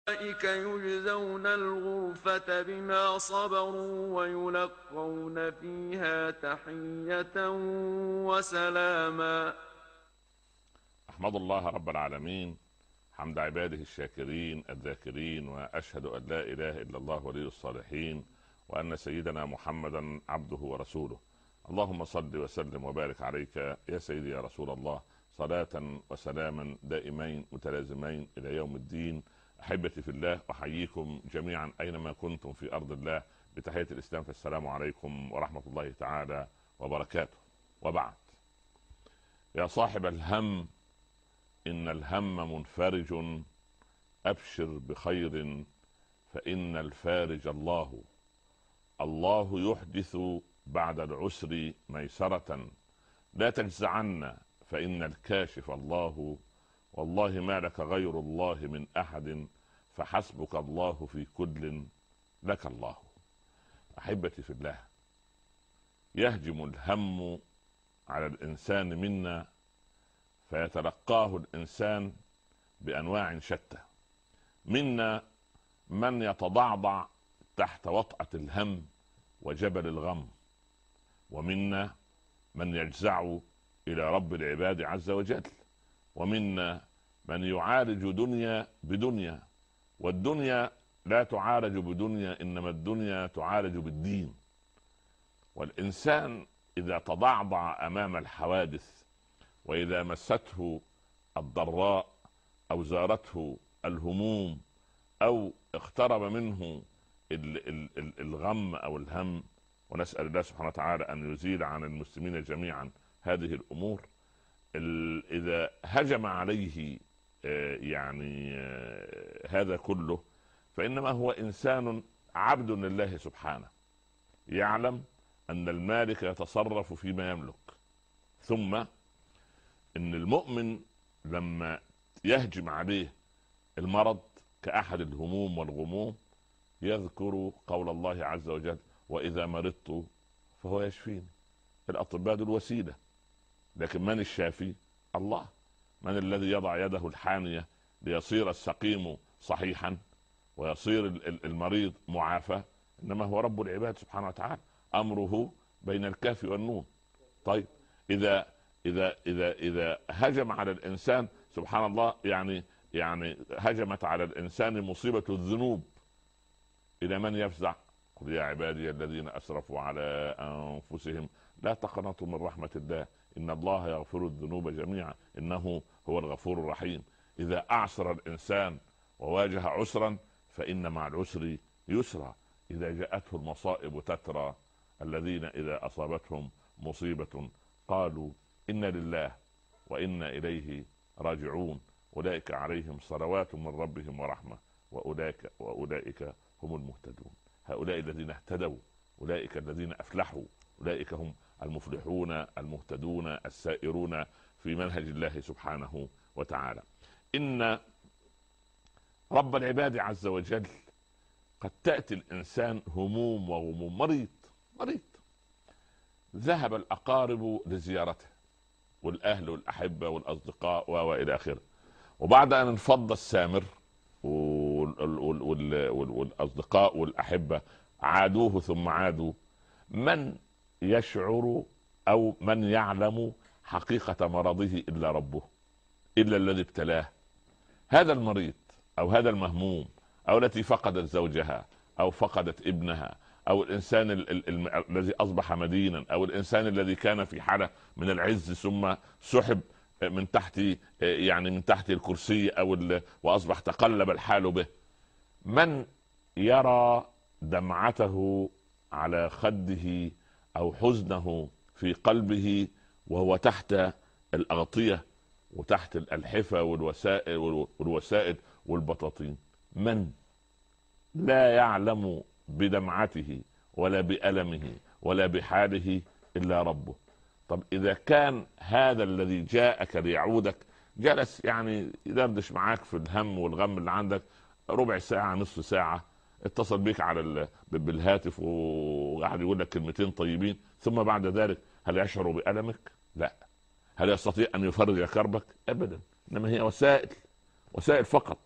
أولئك يجزون الغرفة بما صبروا ويلقون فيها تحية وسلاما. أحمد الله رب العالمين حمد عباده الشاكرين الذاكرين، وأشهد أن لا إله إلا الله ولي الصالحين، وأن سيدنا محمدا عبده ورسوله. اللهم صل وسلم وبارك عليك يا سيدي يا رسول الله، صلاة وسلاما دائمين متلازمين إلى يوم الدين. أحبتي في الله، أحييكم جميعا أينما كنتم في أرض الله بتحية الإسلام، فالسلام عليكم ورحمة الله تعالى وبركاته. وبعد، يا صاحب الهم إن الهم منفرج، أبشر بخير فإن الفارج الله. الله يحدث بعد العسر ميسرة، لا تجزعن فإن الكاشف الله. والله ما لك غير الله من أحد، فحسبك الله في كل لك الله. أحبتي في الله، يهجم الهم على الإنسان منا، فيتلقاه الإنسان بأنواع شتى. منا من يتضعضع تحت وطأة الهم وجبل الغم، ومنا من يجزع إلى رب العباد عز وجل، ومنا من يعالج دنيا بدنيا، والدنيا لا تعالج بدنيا، إنما الدنيا تعالج بالدين. والإنسان إذا تضعضع أمام الحوادث، وإذا مسته الضراء أو زارته الهموم أو اقترب منه الغم أو الهم، ونسأل الله سبحانه وتعالى أن يزيل عن المسلمين جميعا هذه الأمور، إذا هجم عليه هذا كله، فإنما هو إنسان عبد لله سبحانه، يعلم أن المالك يتصرف فيما يملك. ثم إن المؤمن لما يهجم عليه المرض كأحد الهموم والغموم، يذكر قول الله عز وجل: وإذا مرضت فهو يشفيني. الأطباء دول وسيلة، لكن من الشافي؟ الله. من الذي يضع يده الحانية ليصير السقيم صحيحا ويصير المريض معافى؟ إنما هو رب العباد سبحانه وتعالى، أمره بين الكاف والنون. طيب، إذا هجم على الإنسان سبحان الله، هجمت على الإنسان مصيبة الذنوب، إلى من يفزع؟ قل يا عبادي الذين أسرفوا على أنفسهم لا تقنطوا من رحمة الله إن الله يغفر الذنوب جميعا إنه هو الغفور الرحيم. إذا أعسر الإنسان وواجه عسرا فإن مع العسر يسرا. إذا جاءته المصائب تترى، الذين إذا أصابتهم مصيبة قالوا إنا لله وإنا إليه راجعون، أولئك عليهم صلوات من ربهم ورحمة وأولئك هم المهتدون. هؤلاء الذين اهتدوا، أولئك الذين أفلحوا، أولئك هم المفلحون المهتدون السائرون في منهج الله سبحانه وتعالى. إن رب العباد عز وجل قد تأتي الإنسان هموم وغموم، مريض ذهب الأقارب لزيارته والأهل والأحبة والأصدقاء وإلى آخره، وبعد أن انفض السامر والأصدقاء والأحبة عادوه ثم عادوا، من يشعر أو من يعلم حقيقة مرضه إلا ربه، إلا الذي ابتلاه. هذا المريض أو هذا المهموم أو التي فقدت زوجها أو فقدت ابنها أو الإنسان الذي أصبح مدينا أو الإنسان الذي كان في حالة من العز ثم سحب من تحت الكرسي وأصبح تقلب الحال به. من يرى دمعته على خده أو حزنه في قلبه وهو تحت الأغطية وتحت الحفا والوسائد والبطاطين؟ من لا يعلم بدمعته ولا بألمه ولا بحاله إلا ربه. طب إذا كان هذا الذي جاءك ليعودك جلس يدردش معاك في الهم والغم اللي عندك ربع ساعة نصف ساعة، اتصل بك بالهاتف وقاعد يقول لك كلمتين طيبين، ثم بعد ذلك هل يشعر بألمك؟ لا. هل يستطيع أن يفرج كربك؟ أبدا. إنما هي وسائل فقط.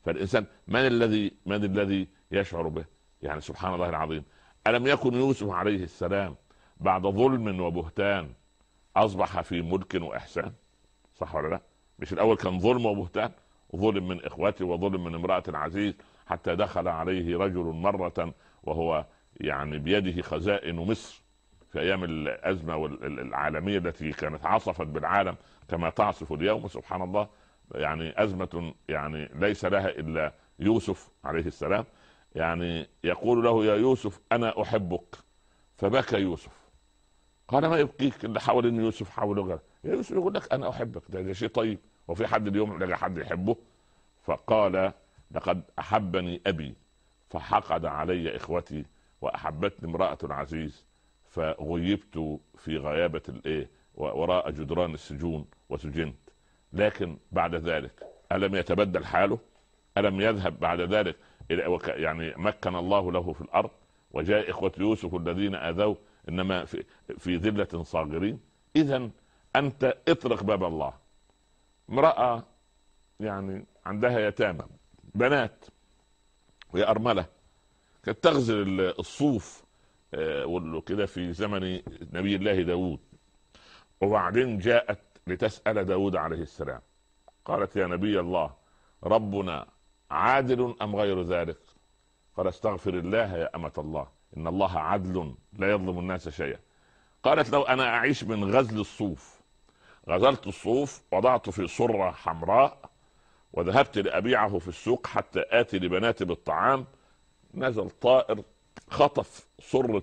فالإنسان من الذي يشعر به؟ يعني سبحان الله العظيم. ألم يكن يوسف عليه السلام بعد ظلم وبهتان أصبح في ملك وإحسان؟ صح ولا لا؟ مش الأول كان ظلم وبهتان، ظلم من إخوته وظلم من امرأة العزيز، حتى دخل عليه رجل مرة وهو يعني بيده خزائن مصر في أيام الأزمة العالمية التي كانت عصفت بالعالم كما تعصف اليوم. سبحان الله، يعني أزمة يعني ليس لها إلا يوسف عليه السلام. يعني يقول له: يا يوسف أنا أحبك. فبكى يوسف. قال: ما يبكيك؟ اللي حاول إن يوسف حاوله غير. يا يوسف يقول لك أنا أحبك، ده شيء طيب، وفي حد اليوم لقى حد يحبه؟ فقال: لقد أحبني أبي فحقد علي إخوتي وأحبتني امرأة العزيز فغيبت في غيابة وراء جدران السجون وسجنت. لكن بعد ذلك ألم يتبدل حاله؟ ألم يذهب بعد ذلك يعني مكن الله له في الأرض، وجاء إخوة يوسف الذين آذوه إنما في ذلة صاغرين. إذن أنت اطرق باب الله. امرأة يعني عندها يتامى بنات وهي أرملة، كانت تغزل الصوف وكده في زمن نبي الله داود، وبعدين جاءت لتسأل داود عليه السلام، قالت: يا نبي الله، ربنا عادل أم غير ذلك؟ قال: استغفر الله يا أمة الله، إن الله عدل لا يظلم الناس شيئا. قالت: لو أنا أعيش من غزل الصوف، غزلت الصوف وضعته في صرة حمراء وذهبت لأبيعه في السوق حتى آتي لبناتي بالطعام، نزل طائر خطف صرة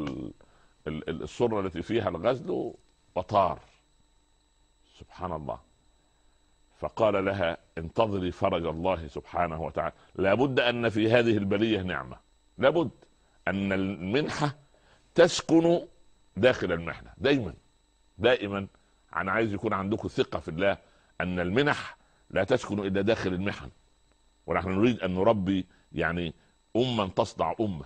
الصرة التي فيها الغزل وطار. سبحان الله. فقال لها: انتظري فرج الله سبحانه وتعالى، لابد أن في هذه البلية نعمة، لابد أن المنحة تسكن داخل المحنة. دائما أنا عايز يكون عندكم ثقة في الله أن المنح لا تسكن إلا داخل المحن، ونحن نريد أن نربي يعني أمة تصدع أمة.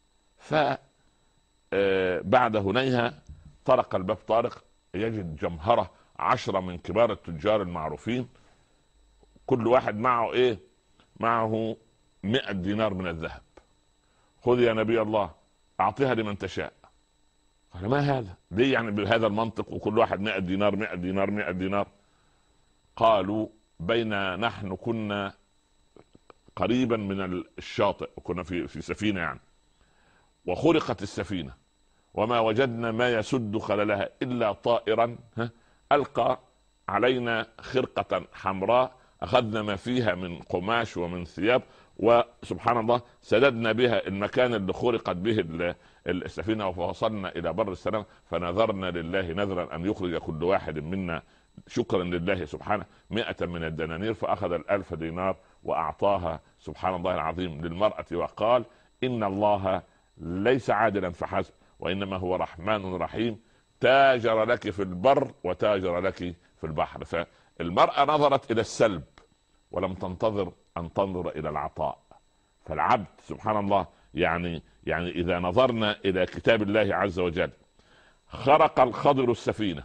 بعد هنيها طرق الباب طارق، يجد جمهرة 10 من كبار التجار المعروفين، كل واحد معه معه 100 دينار من الذهب. خذ يا نبي الله، أعطيها لمن تشاء. قال: ما هذا؟ ليه يعني بهذا المنطق وكل واحد 100 دينار 100 دينار 100 دينار؟ قالوا: بين نحن كنا قريبا من الشاطئ، وكنا في سفينة يعني، وخرقت السفينة وما وجدنا ما يسد خللها إلا طائرا ألقى علينا خرقة حمراء، أخذنا ما فيها من قماش ومن ثياب، وسبحان الله سددنا بها المكان اللي خرقت به السفينة، ووصلنا إلى بر السلام، فنذرنا لله نذرا أن يخرج كل واحد منا شكرا لله سبحانه 100 من الدنانير. فأخذ 1000 دينار وأعطاها سبحان الله العظيم للمرأة، وقال: إن الله ليس عادلا فحسب، وإنما هو رحمن رحيم، تاجر لك في البر وتاجر لك في البحر. فالمرأة نظرت إلى السلب ولم تنتظر أن تنظر إلى العطاء. فالعبد سبحان الله يعني إذا نظرنا إلى كتاب الله عز وجل، خرق الخضر السفينة،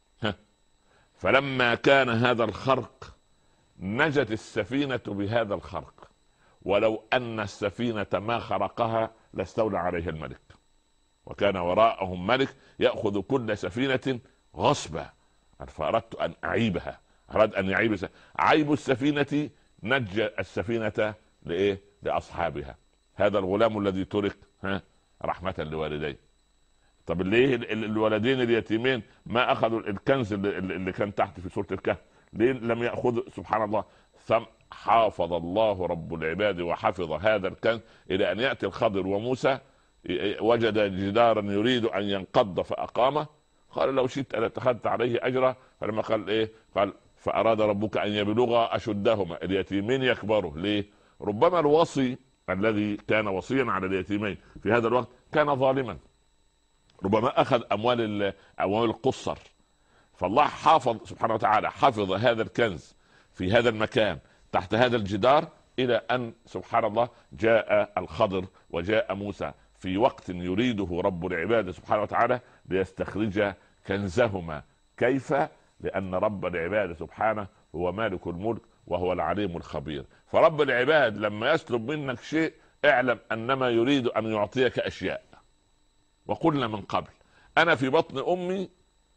فلما كان هذا الخرق نجت السفينة بهذا الخرق، ولو أن السفينة ما خرقها لاستولى عليها الملك، وكان وراءهم ملك يأخذ كل سفينة غصبا. فأردت أن أعيبها، أراد أن يعيب عيب السفينة، نجى السفينة لأصحابها. هذا الغلام الذي ترك رحمة لوالديه. طب ليه الولدين اليتيمين ما أخذوا الكنز اللي كان تحت في سورة الكهف؟ ليه لم يأخذوا؟ سبحان الله. ثم حافظ الله رب العباد وحفظ هذا الكنز إلى أن يأتي الخضر وموسى وجد جدارا يريد أن ينقض فأقامه، قال: لو شئت لاتخذت عليه أجرا. فلما قال قال: فأراد ربك أن يبلغ أشدهما، اليتيمين يكبروا. ليه؟ ربما الوصي الذي كان وصيا على اليتيمين في هذا الوقت كان ظالما، ربما أخذ أموال القصر. فالله حافظ سبحانه وتعالى، حفظ هذا الكنز في هذا المكان تحت هذا الجدار، إلى أن سبحان الله جاء الخضر وجاء موسى في وقت يريده رب العباد سبحانه وتعالى ليستخرج كنزهما. كيف؟ لأن رب العباد سبحانه هو مالك الملك، وهو العليم الخبير. فرب العباد لما يسلب منك شيء اعلم انما يريد ان يعطيك اشياء. وقلنا من قبل انا في بطن امي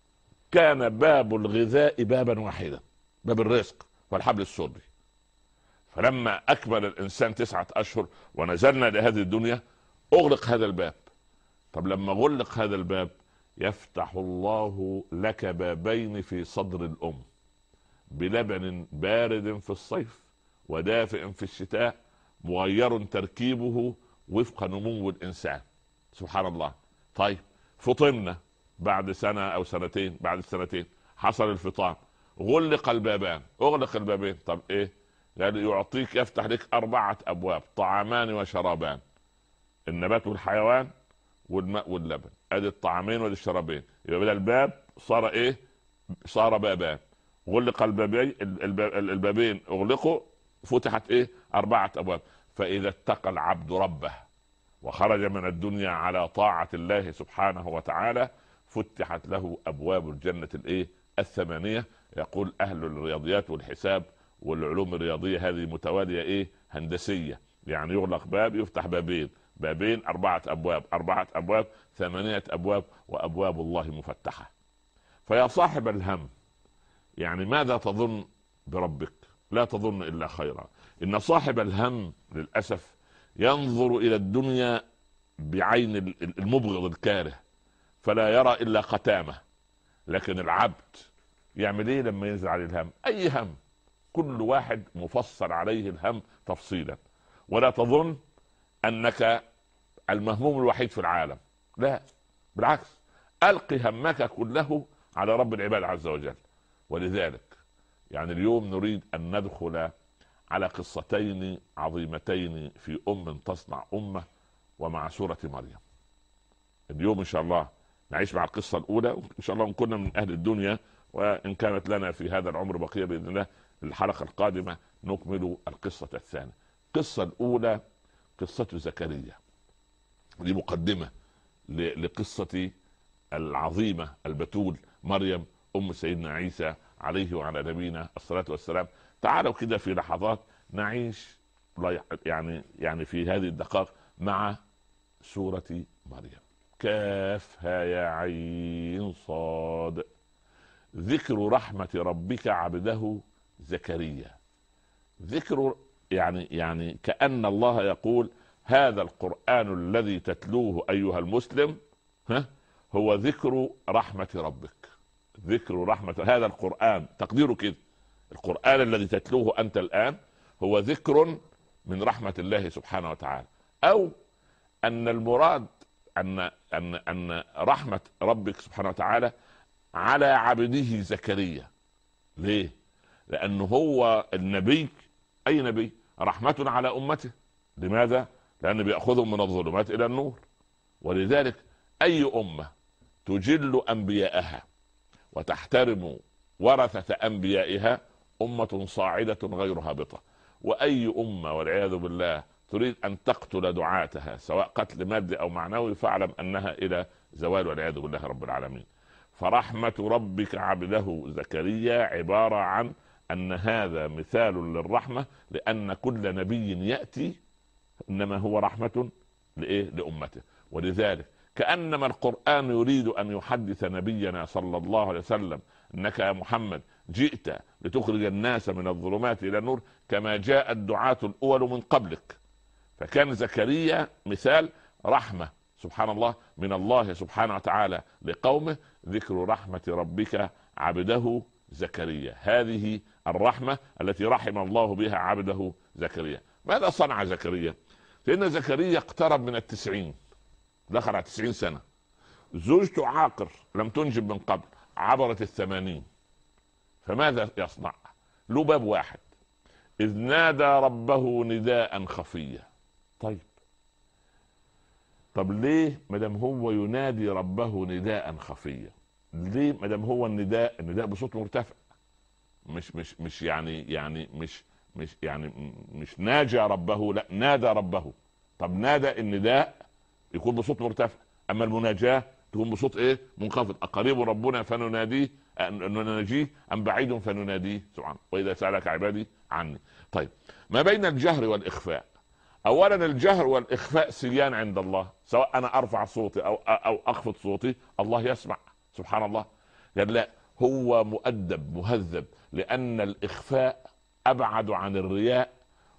كان باب الغذاء بابا واحدا، باب الرزق والحبل السري. فلما اكمل الانسان 9 اشهر ونزلنا لهذه الدنيا اغلق هذا الباب. طب لما غلق هذا الباب يفتح الله لك بابين في صدر الام، بلبن بارد في الصيف ودافئ في الشتاء، مغير تركيبه وفق نمو الانسان. سبحان الله. طيب فطمنا بعد سنة او سنتين، بعد السنتين حصل الفطام، غلق البابان، اغلق البابين. طب ايه؟ قال يعطيك، يفتح لك 4 ابواب، طعامان وشرابان، النبات والحيوان والماء واللبن، ادي الطعامين وادي الشرابين. يبقى بدل الباب صار ايه؟ صار بابان. غلق البابين اغلقوا، فتحت ايه؟ 4 ابواب. فاذا اتقى العبد ربه وخرج من الدنيا على طاعة الله سبحانه وتعالى فتحت له ابواب الجنة الايه؟ 8. يقول اهل الرياضيات والحساب والعلوم الرياضية هذه متوالية ايه؟ هندسية. يعني يغلق باب يفتح بابين، بابين 4 ابواب، 4 ابواب 8 ابواب، وابواب الله مفتحة. فيا صاحب الهم، يعني ماذا تظن بربك؟ لا تظن الا خيرا. ان صاحب الهم للاسف ينظر الى الدنيا بعين المبغض الكاره، فلا يرى الا ختامه. لكن العبد يعمل ايه لما ينزل عليه الهم؟ اي هم، كل واحد مفصل عليه الهم تفصيلا. ولا تظن انك المهموم الوحيد في العالم، لا، بالعكس، القي همك كله على رب العباد عز وجل. ولذلك يعني اليوم نريد ان ندخل على قصتين عظيمتين في تصنع امه، ومع سورة مريم. اليوم ان شاء الله نعيش مع القصة الاولى، ان شاء الله ان كنا من اهل الدنيا، وان كانت لنا في هذا العمر بقية باذن الله الحلقة القادمة نكمل القصة الثانية. القصة الاولى قصة زكريا، دي مقدمة لقصة العظيمة البتول مريم ام سيدنا عيسى عليه وعلى نبينا الصلاة والسلام. تعالوا كده في لحظات نعيش يعني في هذه الدقائق مع سورة مريم. كافها يا عين صاد، ذكر رحمة ربك عبده زكريا. ذكر يعني كأن الله يقول هذا القرآن الذي تتلوه أيها المسلم هو ذكر رحمة ربك. ذكر رحمة هذا القرآن، تقديره كده، القرآن الذي تتلوه أنت الآن هو ذكر من رحمة الله سبحانه وتعالى، أو أن المراد أن رحمة ربك سبحانه وتعالى على عبده زكريا. ليه؟ لأنه هو النبي، أي نبي رحمة على أمته. لماذا؟ لأنه بيأخذهم من الظلمات إلى النور. ولذلك أي أمة تجل أنبياءها وتحترم ورثة أنبيائها أمة صاعدة غير هابطة. وأي أمة والعياذ بالله تريد أن تقتل دعاتها سواء قتل مادي أو معنوي فاعلم أنها إلى زوال والعياذ بالله رب العالمين. فرحمة ربك عبده زكريا عبارة عن أن هذا مثال للرحمة، لأن كل نبي يأتي إنما هو رحمة لأمته. ولذلك كأنما القرآن يريد أن يحدث نبينا صلى الله عليه وسلم أنك يا محمد جئت لتخرج الناس من الظلمات إلى النور كما جاء الدعاة الأول من قبلك. فكان زكريا مثال رحمة سبحان الله من الله سبحانه وتعالى لقومه. ذكر رحمة ربك عبده زكريا، هذه الرحمة التي رحم الله بها عبده زكريا. ماذا صنع زكريا؟ لأن زكريا اقترب من 90، دخل على 90 سنة. زوجته عاقر لم تنجب من قبل، عبرت 80. فماذا يصنع؟ له باب واحد، إذ نادى ربه نداء خفيا. طب ليه مدام هو ينادي ربه نداء خفيا؟ ليه مدام هو النداء بصوت مرتفع؟ مش مش ناجى ربه، لا نادى ربه. طب نادى النداء يكون بصوت مرتفع، اما المناجاة تكون بصوت ايه؟ منخفض. اقريب ربنا فنناديه أن نناجيه أم بعيد فنناديه سبحانه، وإذا سألك عبادي عني. طيب، ما بين الجهر والإخفاء، أولا الجهر والإخفاء سيان عند الله، سواء أنا أرفع صوتي أو أخفض صوتي الله يسمع سبحان الله. يعني لا، هو مؤدب مهذب، لأن الإخفاء أبعد عن الرياء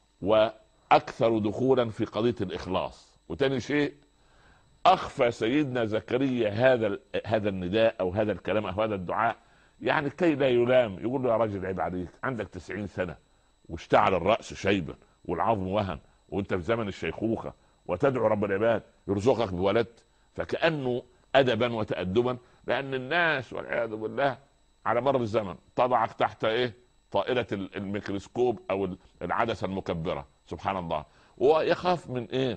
وأكثر دخولا في قضية الإخلاص. وتاني شيء، أخفى سيدنا زكريا هذا النداء أو هذا الكلام أو هذا الدعاء، يعني كي لا يلام، يقول له يا راجل عيب عليك، عندك 90 سنة واشتعل الرأس شيبا والعظم وهن، وانت في زمن الشيخوخة وتدعو رب العباد يرزقك بولد. فكأنه أدبا وتأدبا، لأن الناس والعياذ بالله على مر الزمن تضعك تحت ايه؟ طائلة الميكروسكوب او العدسة المكبرة سبحان الله. ويخاف من ايه؟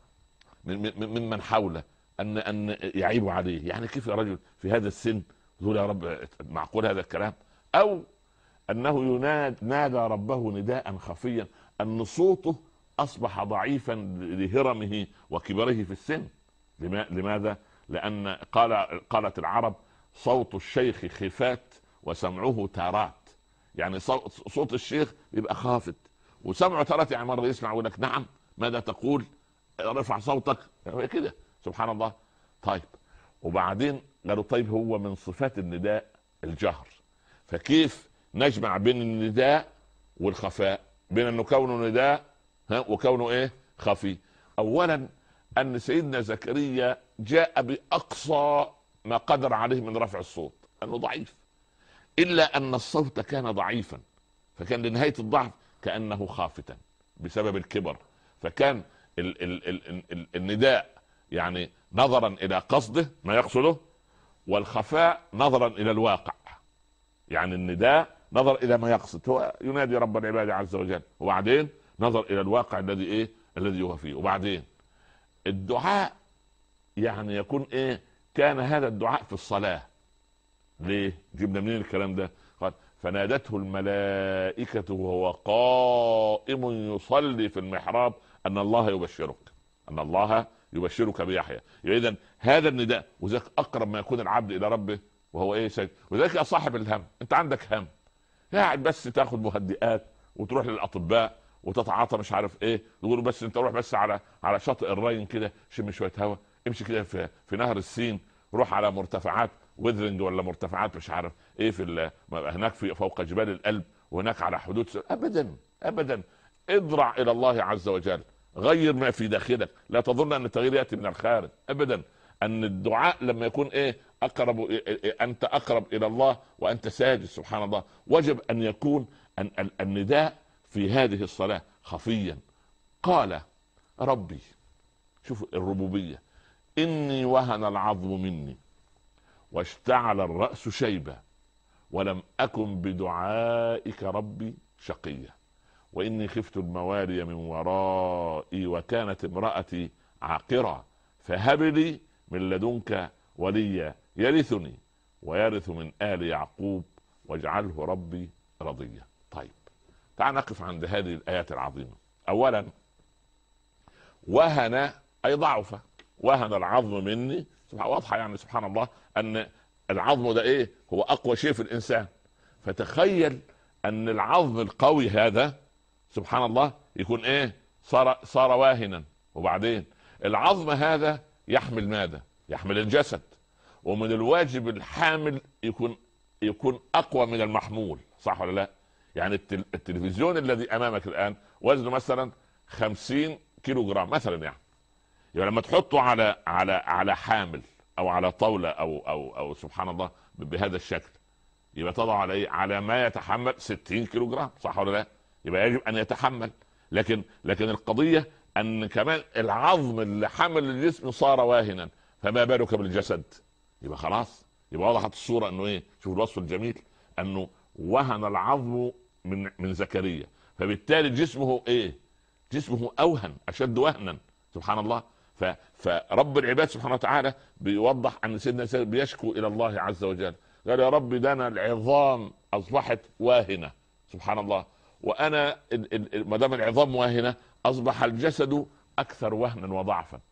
من حوله ان يعيبوا عليه. يعني كيف يا رجل في هذا السن تقول يا رب معقول هذا الكلام؟ او انه نادى ربه نداء خفيا، ان صوته اصبح ضعيفا لهرمه وكبره في السن. لماذا؟ لان قالت العرب صوت الشيخ خفات وسمعه تارات. يعني صوت الشيخ يبقى خافت وسمعه تارات، يعني مره يسمع يقول لك نعم ماذا تقول، رفع صوتك كده سبحان الله. طيب، وبعدين قالوا طيب هو من صفات النداء الجهر، فكيف نجمع بين النداء والخفاء، بين انه كونه نداء وكونه ايه؟ خفي. اولا ان سيدنا زكريا جاء باقصى ما قدر عليه من رفع الصوت، انه ضعيف، الا ان الصوت كان ضعيفا، فكان لنهاية الضعف كأنه خافتا بسبب الكبر. فكان النداء يعني نظرا الى قصده ما يقصده، والخفاء نظرا الى الواقع. يعني النداء نظر الى ما يقصد، هو ينادي رب العباد عز وجل، وبعدين نظر الى الواقع الذي ايه؟ الذي هو فيه. وبعدين الدعاء يعني يكون ايه؟ كان هذا الدعاء في الصلاة. ليه جبنا منين الكلام ده؟ قال فنادته الملائكة وهو قائم يصلي في المحراب ان الله يبشرك، ان الله يبشرك بيحيى. اذا هذا النداء، وذلك اقرب ما يكون العبد الى ربه وهو ايه؟ سيد. وذلك يا صاحب الهم، انت عندك هم قاعد بس تاخذ مهدئات وتروح للاطباء وتتعاطى مش عارف ايه، يقولوا بس انت روح بس على شاطئ الراين كده شم شويه هواء، امشي كده في نهر السين، روح على مرتفعات وذرنج ولا مرتفعات مش عارف ايه هناك في فوق جبال الألب، وهناك على حدود ابدا ابدا. اضرع الى الله عز وجل، غير ما في داخلك. لا تظن ان التغيير ياتي من الخارج ابدا. ان الدعاء لما يكون ايه؟ اقرب انت اقرب الى الله وانت ساجد سبحان الله. وجب ان يكون النداء في هذه الصلاة خفيا. قال ربي، شوف الربوبية، إني وهن العظم مني واشتعل الرأس شيبة ولم أكن بدعائك ربي شقيا وإني خفت الموالي من ورائي وكانت امرأتي عاقرة فهب لي من لدنك وليا يرثني ويرث من آل يعقوب واجعله ربي رضيا. طيب، تعال نقف عند هذه الآيات العظيمة. أولا، وهن أي ضعف، وهن العظم مني، واضحة يعني سبحان الله أن العظم ده إيه؟ هو أقوى شيء في الإنسان. فتخيل أن العظم القوي هذا سبحان الله يكون إيه؟ صار واهنا. وبعدين العظم هذا يحمل ماذا؟ يحمل الجسد، ومن الواجب الحامل يكون أقوى من المحمول، صح ولا لا؟ يعني التلفزيون الذي امامك الان وزنه مثلا 50 كيلو جرام مثلا، يعني لما تحطه على حامل او على طاوله او سبحان الله بهذا الشكل، يبقى تضع على ايه؟ على ما يتحمل 60 كيلو جرام، صح ولا لا؟ يبقى يجب ان يتحمل. لكن القضيه ان كمان العظم اللي حمل الجسم صار واهنا، فما بالك بالجسد؟ يبقى خلاص، يبقى وضحت الصوره انه ايه؟ شوف الوصف الجميل، انه وهن العظم من زكريا، فبالتالي جسمه ايه؟ جسمه اوهن، اشد وهنا سبحان الله. فرب العباد سبحانه وتعالى بيوضح ان سيدنا بيشكو الى الله عز وجل، قال يا رب ده انا العظام اصبحت واهنه سبحان الله، وانا ما دام العظام واهنه اصبح الجسد اكثر وهنا وضعفا.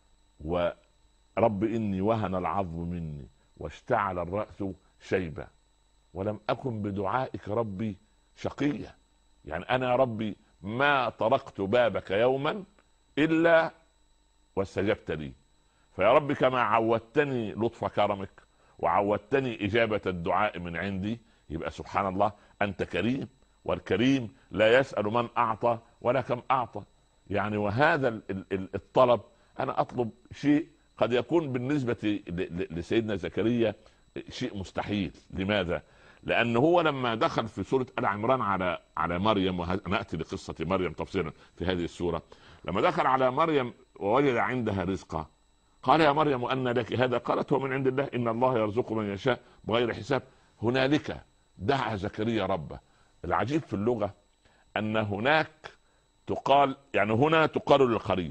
ورب اني وهن العظم مني واشتعل الراس شيبه ولم أكن بدعائك ربي شقيا. يعني أنا يا ربي ما طرقت بابك يوما إلا واستجبت لي. فيا رب كما عودتني لطف كرمك وعودتني إجابة الدعاء من عندي، يبقى سبحان الله أنت كريم، والكريم لا يسأل من أعطى ولا كم أعطى. يعني وهذا الطلب، أنا أطلب شيء قد يكون بالنسبة لسيدنا زكريا شيء مستحيل. لماذا؟ لأنه هو لما دخل في سورة آل عمران على مريم، ونأتي لقصة مريم تفصيلا في هذه السورة، لما دخل على مريم ووجد عندها رزقا قال يا مريم أن لك هذا؟ قالت هو من عند الله إن الله يرزق من يشاء بغير حساب. هنالك دعا زكريا ربه. العجيب في اللغة أن هناك تقال، يعني هنا تقال للقريب،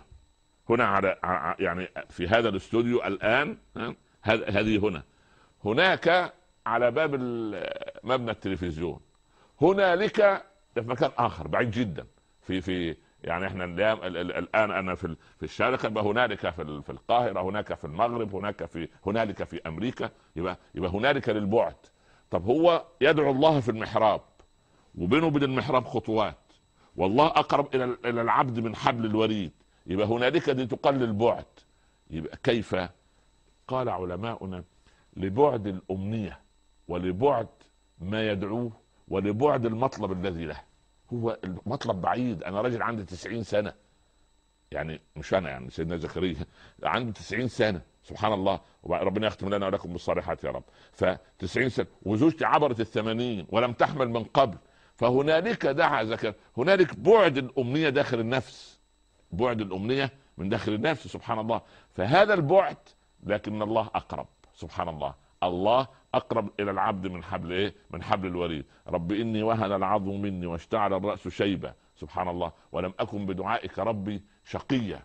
هنا على يعني في هذا الاستوديو الآن، هذه هنا، هناك على باب مبنى التلفزيون، هنالك في مكان آخر بعيد جدا في يعني احنا الآن أنا في الشارقة، يبقى هنالك في القاهرة، هناك في المغرب، هنالك في أمريكا، يبقى هنالك للبعد. طب هو يدعو الله في المحراب، وبينه وبين المحراب خطوات، والله أقرب إلى العبد من حبل الوريد، يبقى هنالك دي تقل البعد. يبقى كيف؟ قال علماؤنا لبعد الأمنية ولبعد ما يدعوه ولبعد المطلب الذي له. هو المطلب بعيد. أنا راجل عندي 90 سنة، يعني مش أنا، يعني سيدنا زكريا عنده 90 سنة سبحان الله، وربنا يختم لنا ولكم بالصالحات يا رب. ف90 سنة، وزوجتي عبرت 80 ولم تحمل من قبل. فهنالك دعا زكريا، هنالك بعد الأمنية داخل النفس، بعد الأمنية من داخل النفس سبحان الله. فهذا البعد، لكن الله أقرب سبحان الله. الله أقرب إلى العبد من حبل إيه؟ من حبل الوريد. رب إني وهن العظم مني واشتعل الرأس شيبة سبحان الله ولم أكن بدعائك ربي شقيا.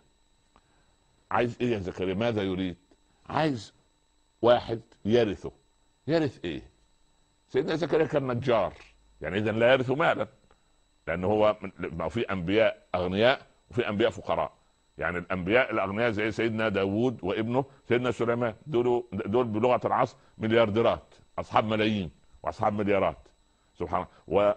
عايز إيه يا زكريا؟ ماذا يريد؟ عايز واحد يرثه. يرث إيه؟ سيدنا زكريا كان نجار، يعني إذن لا يرث مالا، لأنه هو في أنبياء أغنياء وفي أنبياء فقراء. يعني الأنبياء الأغنياء زي سيدنا داود وابنه سيدنا سليمان، دول بلغة العصر مليارديرات، أصحاب ملايين وأصحاب مليارات سبحان الله.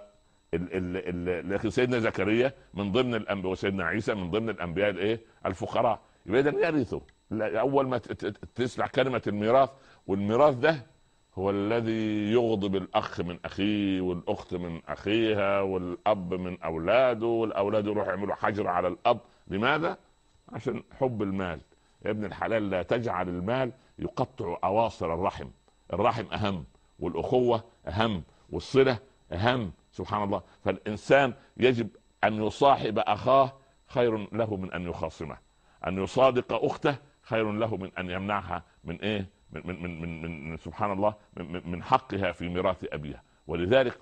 لكن سيدنا زكريا من ضمن الأنبياء، وسيدنا عيسى من ضمن الأنبياء الإيه؟ الفقراء. يبقى إذن يرثوا. أول ما تسمع كلمة الميراث، والميراث ده هو الذي يغضب الأخ من أخيه والأخت من أخيها والأب من أولاده، والأولاد يروحوا يعملوا حجر على الأب. لماذا؟ عشان حب المال. يا ابن الحلال لا تجعل المال يقطع أواصر الرحم. الرحم أهم، والأخوة أهم، والصلة أهم سبحان الله. فالإنسان يجب أن يصاحب أخاه خير له من أن يخاصمه، أن يصادق أخته خير له من أن يمنعها من إيه؟ من سبحان الله من حقها في ميراث أبيها. ولذلك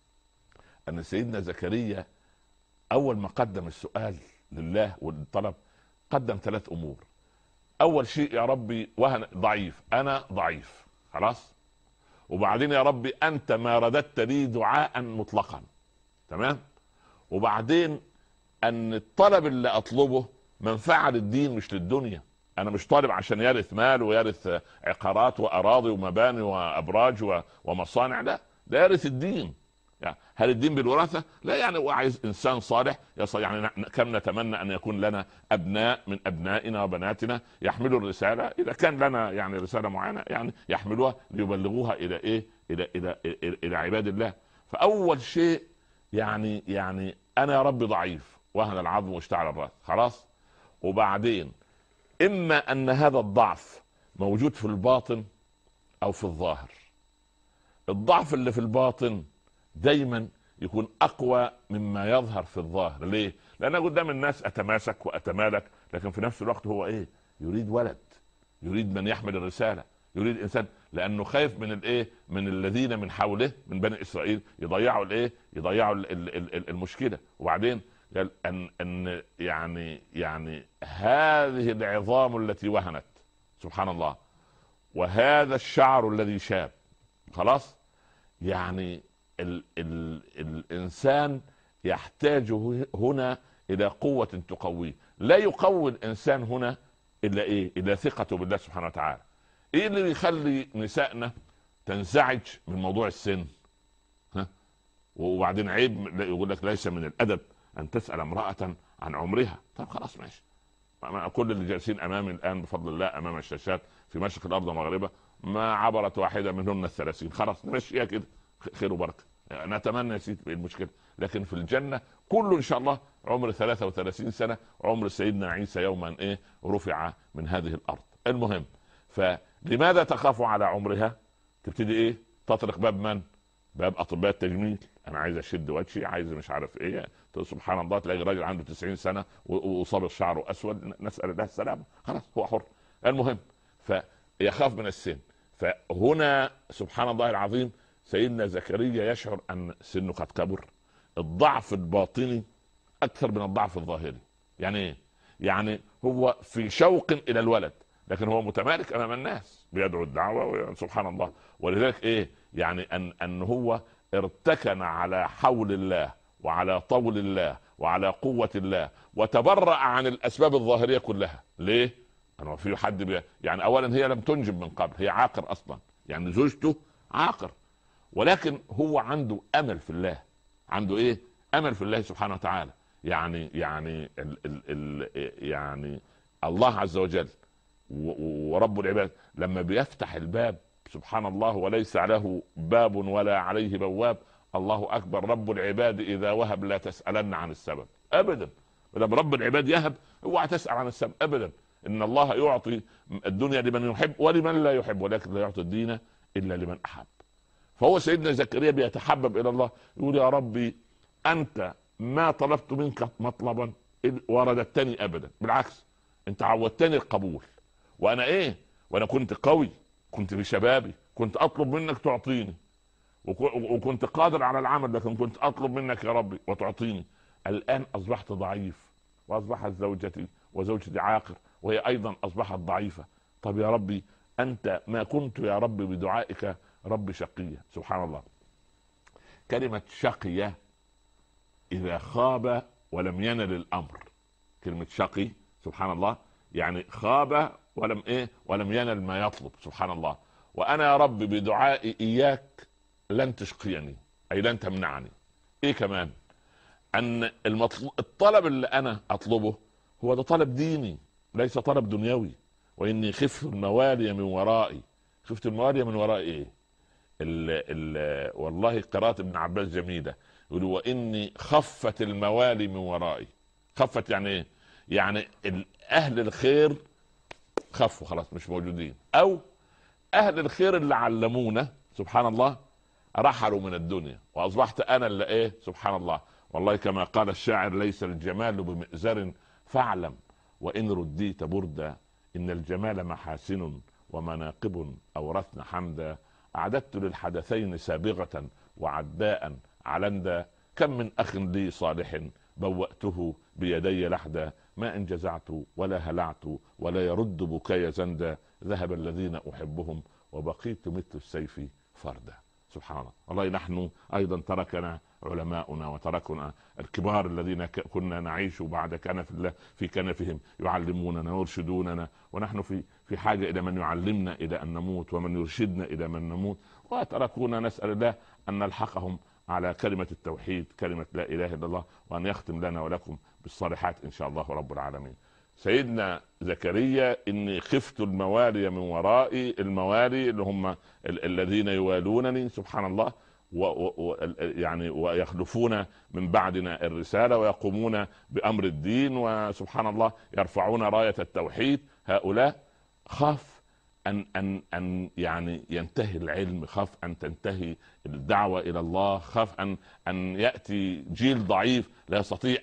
أن سيدنا زكريا أول ما قدم السؤال لله والطلب قدم 3 أمور. أول شيء يا ربي وهن ضعيف، أنا ضعيف خلاص. وبعدين يا ربي أنت ما رددت لي دعاء مطلقا، تمام. وبعدين أن الطلب اللي أطلبه منفعة للدين مش للدنيا. أنا مش طالب عشان يرث مال ويرث عقارات وأراضي ومباني وأبراج ومصانع، لا، ده يرث الدين. يعني هل الدين بالوراثة؟ لا، يعني هو عايز إنسان صالح يعني كم نتمنى أن يكون لنا أبناء من أبنائنا وبناتنا يحملوا الرسالة، إذا كان لنا يعني رسالة معينة يعني يحملوها ليبلغوها إلى إيه؟ إلى عباد الله. فأول شيء يعني أنا يا رب ضعيف، وهن العظم واشتعل الرأس خلاص. وبعدين إما أن هذا الضعف موجود في الباطن أو في الظاهر. الضعف اللي في الباطن دايما يكون أقوى مما يظهر في الظاهر. ليه؟ لأن قدام الناس أتماسك وأتمالك، لكن في نفس الوقت هو إيه؟ يريد ولد، يريد من يحمل الرسالة، يريد إنسان، لأنه خايف من الإيه؟ من الذين من حوله من بني إسرائيل يضيعوا الإيه؟ يضيعوا المشكلة. وبعدين قال أن يعني هذه العظام التي وهنت سبحان الله، وهذا الشعر الذي شاب خلاص. يعني الإنسان يحتاج هنا إلى قوة تقويه. لا يقوي الإنسان هنا إلا إيه؟ إلا ثقته بالله سبحانه وتعالى. إيه اللي يخلي نسائنا تنزعج من موضوع السن؟ ها؟ وبعدين عيب يقول لك ليس من الادب ان تسال امراه عن عمرها. طب خلاص ماشي. كل اللي جالسين امامي الان بفضل الله امام الشاشات في مشرق الارض ومغربها ما عبرت واحده منهن 30، خلاص نمشيها كده، خير وبركه. نتمنى يا سيدي المشكله، لكن في الجنه كله ان شاء الله عمر 33 سنه، عمر سيدنا عيسى يوما رفع من هذه الارض. المهم، فلماذا تخاف على عمرها؟ تبتدي تطرق باب من؟ باب اطباء التجميل. انا عايز اشد وجهي، عايز مش عارف سبحان الله تلاقي راجل عنده 90 سنه وصابغ شعره اسود، نسال الله السلامه، خلاص هو حر. المهم، فيخاف من السن. فهنا سبحان الله العظيم سيدنا زكريا يشعر ان سنه قد كبر. الضعف الباطني اكثر من الضعف الظاهري. يعني ايه؟ يعني هو في شوق الى الولد، لكن هو متمالك امام الناس بيدعو الدعوه سبحان الله. ولذلك يعني ان هو ارتكن على حول الله وعلى طول الله وعلى قوة الله، وتبرأ عن الأسباب الظاهرية كلها. ليه؟ أنا في حد يعني أولا هي لم تنجب من قبل، هي عاقر أصلا، يعني زوجته عاقر، ولكن هو عنده أمل في الله. عنده أمل في الله سبحانه وتعالى. يعني الله عز وجل ورب العباد لما بيفتح الباب سبحان الله وليس له باب ولا عليه بواب، الله اكبر. رب العباد اذا وهب لا تسالن عن السبب ابدا. لما رب العباد يهب اوعى تسال عن السبب ابدا. ان الله يعطي الدنيا لمن يحب ولمن لا يحب، ولكن لا يعطي الدين الا لمن احب. فهو سيدنا زكريا بيتحبب الى الله، يقول يا ربي انت ما طلبت منك مطلبا ورددتني ابدا، بالعكس انت عودتني القبول. وانا كنت قوي، كنت في شبابي، كنت اطلب منك تعطيني، وكنت قادر على العمل، لكن كنت اطلب منك يا ربي وتعطيني. الان اصبحت ضعيف، واصبحت وزوجتي عاقر، وهي ايضا اصبحت ضعيفة. طب يا ربي انت ما كنت يا رب بدعائك رب شقية. سبحان الله. كلمة شقية اذا خاب ولم ينل الامر. كلمة شقي سبحان الله يعني خاب ولم ينل ما يطلب. سبحان الله. وانا يا رب بدعائي اياك لن تشقيني، اي لن تمنعني. كمان ان الطلب اللي انا اطلبه هو ده طلب ديني ليس طلب دنيوي. واني خفت الموالي من ورائي. خفت الموالي من ورائي والله قراءة ابن عباس جميلة، يقول واني خفت الموالي من ورائي. خفت يعني يعني اهل الخير خفوا خلاص مش موجودين، او اهل الخير اللي علمونا سبحان الله رحلوا من الدنيا، واصبحت انا اللي سبحان الله. والله كما قال الشاعر ليس الجمال بمئزر فاعلم وان رديت بردا ان الجمال محاسن ومناقب اورثنا حمدا. اعددت للحدثين سابغة وعداء علندا. كم من اخ لي صالح بوأته بيدي لحدا. ما ان جزعت ولا هلعت ولا يرد بكاي زندا. ذهب الذين احبهم وبقيت مثل السيف فردا. سبحان الله. والله نحن ايضا تركنا علماؤنا وتركنا الكبار الذين كنا نعيش بعد كنف الله في كنفهم يعلموننا ويرشدوننا، ونحن في حاجة الى من يعلمنا الى ان نموت ومن يرشدنا الى من نموت، وتركونا. نسأل الله ان نلحقهم على كلمة التوحيد، كلمة لا اله الا الله، وان يختم لنا ولكم بالصالحات ان شاء الله رب العالمين. سيدنا زكريا اني خفت الموالي من ورائي. الموالي اللي هم الذين يوالونني سبحان الله يعني ويخلفون من بعدنا الرسالة ويقومون بأمر الدين، وسبحان الله يرفعون راية التوحيد. هؤلاء خاف أن يعني ينتهي العلم، خاف أن تنتهي الدعوة إلى الله، خاف أن يأتي جيل ضعيف لا يستطيع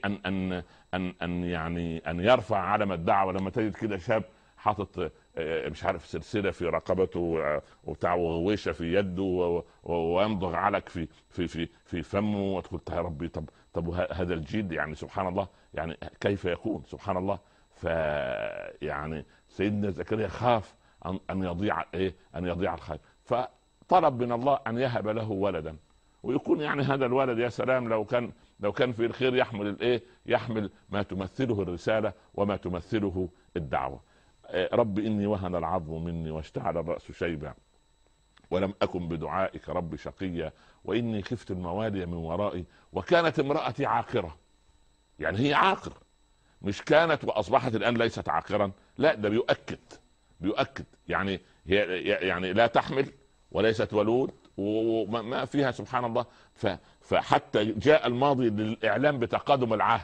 أن يرفع علم الدعوة. لما تجد كده شاب حاطط مش عارف سلسلة في رقبته وبتاع وغويشة في يده ويمضغ علك في فمه، وتقول يا ربي طب هذا الجيل يعني سبحان الله يعني كيف يكون سبحان الله. يعني سيدنا زكريا خاف أن يضيع الخير، فطلب من الله أن يهب له ولدا، ويكون يعني هذا الولد يا سلام لو كان في الخير يحمل ما تمثله الرسالة وما تمثله الدعوة. رب إني وهن العظم مني واشتعل الرأس شيبا ولم أكن بدعائك رب شقيا وإني خفت الموالي من ورائي وكانت امرأتي عاقرة. يعني هي عاقر، مش كانت وأصبحت الآن ليست عاقرا، لا ده بيؤكد يعني هي يعني لا تحمل وليست ولود وما فيها سبحان الله. فحتى جاء الماضي للإعلام بتقادم العهد.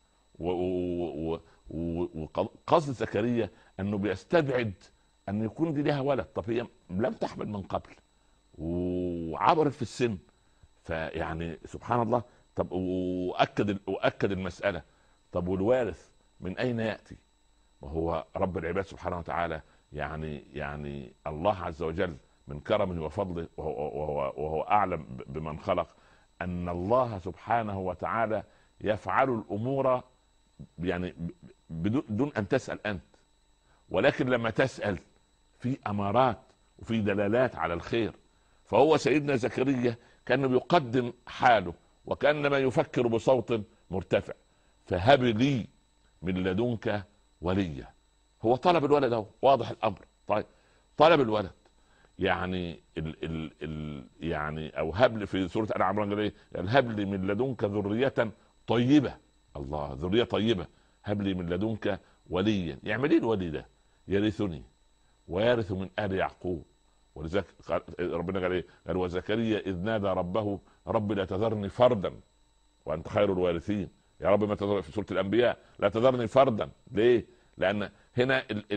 وقصد زكريا أنه بيستبعد أن يكون دي لها ولد. طب هي لم تحمل من قبل وعبرت في السن، فيعني سبحان الله. طب وأكد المسألة. طب والوارث من أين يأتي؟ وهو رب العباد سبحانه وتعالى. يعني الله عز وجل من كرمه وفضله وهو أعلم بمن خلق أن الله سبحانه وتعالى يفعل الأمور يعني بدون أن تسأل أنت، ولكن لما تسأل في أمارات وفي دلالات على الخير. فهو سيدنا زكريا كان بيقدم حاله وكأنما يفكر بصوت مرتفع، فهب لي من لدنك وليا. هو طلب الولد، اهو واضح الامر. طيب طلب الولد يعني يعني او هب لي في سوره ال عمران قال ايه؟ هب لي من لدنك ذريه طيبه. الله، ذريه طيبه. هب لي من لدنك وليا. يعمل ايه الولي ده؟ يرثني ويرث من ال يعقوب. ولذلك ربنا قال ايه؟ قال وزكريا اذ نادى ربه رب لا تذرني فردا وانت خير الوارثين. يا رب ما تذر في سوره الانبياء لا تذرني فردا. ليه؟ لان هنا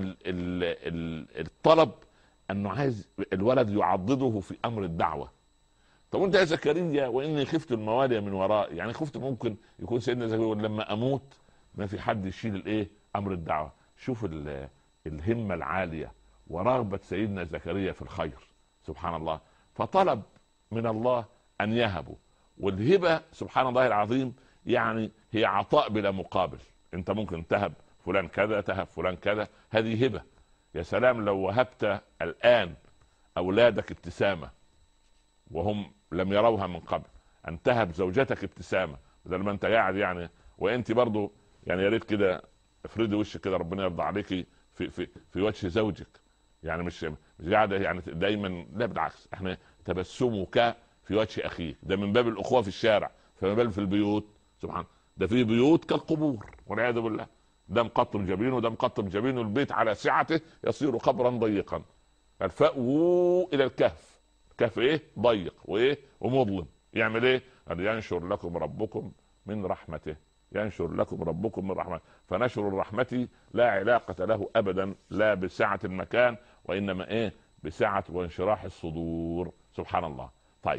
الطلب انه عايز الولد يعضده في امر الدعوه. طب وانت يا زكريا واني خفت الموالي من ورائي، يعني خفت ممكن يكون سيدنا زكريا لما اموت ما في حد يشيل الايه؟ امر الدعوه. شوف الهمه العاليه ورغبه سيدنا زكريا في الخير سبحان الله. فطلب من الله ان يهبه. والهبه سبحان الله العظيم يعني هي عطاء بلا مقابل. انت ممكن تهب فلان كذا، تهب فلان كذا، هذه هبه. يا سلام لو وهبت الان اولادك ابتسامه وهم لم يروها من قبل، ان تهب زوجتك ابتسامه بدل ما انت قاعد يعني. وانت برضو يعني يا ريت كده افردي وشك كده ربنا يرضى عليكي في وجه زوجك. يعني مش قاعده يعني دايما، لا بالعكس، احنا تبسمك في وجه اخيك ده من باب الاخوه في الشارع، فما بال في البيوت. سبحان، ده في بيوت كالقبور والعياذ بالله. ده مقطر جبينه وده مقطر جبينه، البيت على سعته يصير قبرا ضيقا. قال فأووا الى الكهف. كهف ايه؟ ضيق وايه؟ ومظلم. يعمل ايه؟ قال ينشر لكم ربكم من رحمته. ينشر لكم ربكم من رحمته. فنشر الرحمة لا علاقة له ابدا لا بسعة المكان وانما ايه؟ بسعة وانشراح الصدور سبحان الله. طيب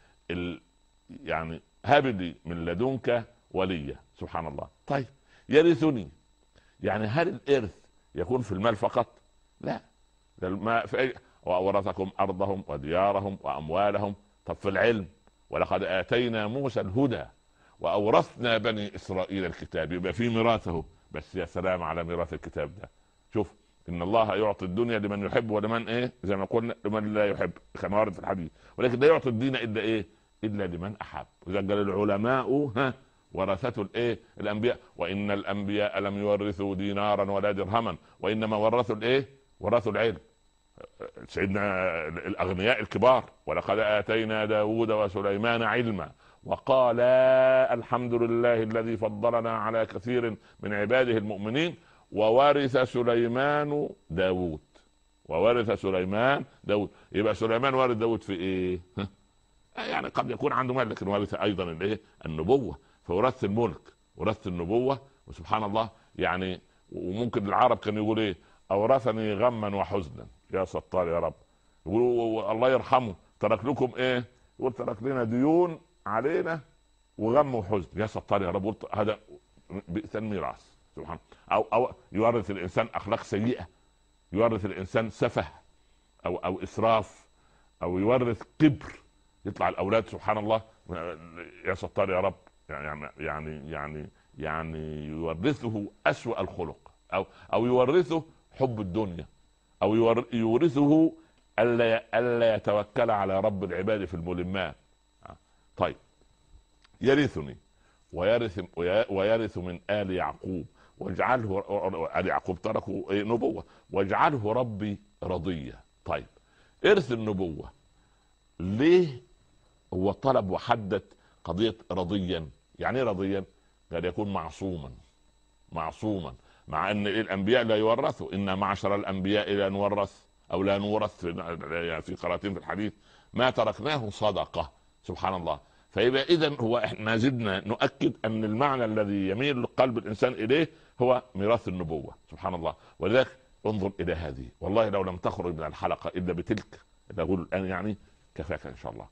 يعني هب لي من لدنك وليا سبحان الله. طيب يرثني، يعني هل الارث يكون في المال فقط؟ لا، ما في وورثكم ارضهم وديارهم واموالهم. طب في العلم، ولقد اتينا موسى الهدى واورثنا بني اسرائيل الكتاب. يبقى في ميراثه. بس يا سلام على ميراث الكتاب ده. شوف ان الله يعطي الدنيا لمن يحب ولمن ايه؟ زي ما قلنا لمن لا يحب كما ورد في الحديث. ولكن لا يعطي الدين الا ايه؟ الا لمن احب. واذا قال العلماء ورثته الايه؟ الانبياء. وان الانبياء لم يورثوا دينارا ولا درهما وانما ورثوا الايه؟ ورثوا العلم. سيدنا الاغنياء الكبار ولقد اتينا داود وسليمان علما وقال الحمد لله الذي فضلنا على كثير من عباده المؤمنين وورث سليمان داود. وورث سليمان داود. يبقى سليمان وارث داود في ايه؟ يعني قد يكون عنده مال لكن وارث ايضا الايه؟ النبوه. فورث الملك ورث النبوه. وسبحان الله يعني. وممكن العرب كانوا يقول ايه؟ اورثني غما وحزنا. يا ستار يا رب. يقولوا الله يرحمه ترك لكم ايه؟ يقول ترك لنا ديون علينا وغم وحزن. يا ستار يا رب. هذا بئس الميراث سبحان. او يورث الانسان اخلاق سيئه، يورث الانسان سفه او اسراف، او يورث كبر. يطلع الاولاد سبحان الله يا ستار يا رب يعني يورثه اسوأ الخلق او يورثه حب الدنيا، او يورثه الا يتوكل على رب العباد في الملمات. طيب يرثني ويرث من آل يعقوب واجعله آل يعقوب تركوا نبوة واجعله ربي رضية. طيب ارث النبوة ليه هو طلب وحدد قضية رضيا؟ يعني ايه رضيا؟ قال يكون معصوما. معصوما، مع ان الانبياء لا يورثوا، ان معشر الانبياء لا نورث او لا نورث في قراءتين في الحديث ما تركناه صدقة. سبحان الله. فيبقى اذا هو احنا زدنا نؤكد ان المعنى الذي يميل قلب الانسان اليه هو ميراث النبوة. سبحان الله. ولذلك انظر الى هذه، والله لو لم تخرج من الحلقة الا بتلك اللي اقول الان يعني كفاك ان شاء الله.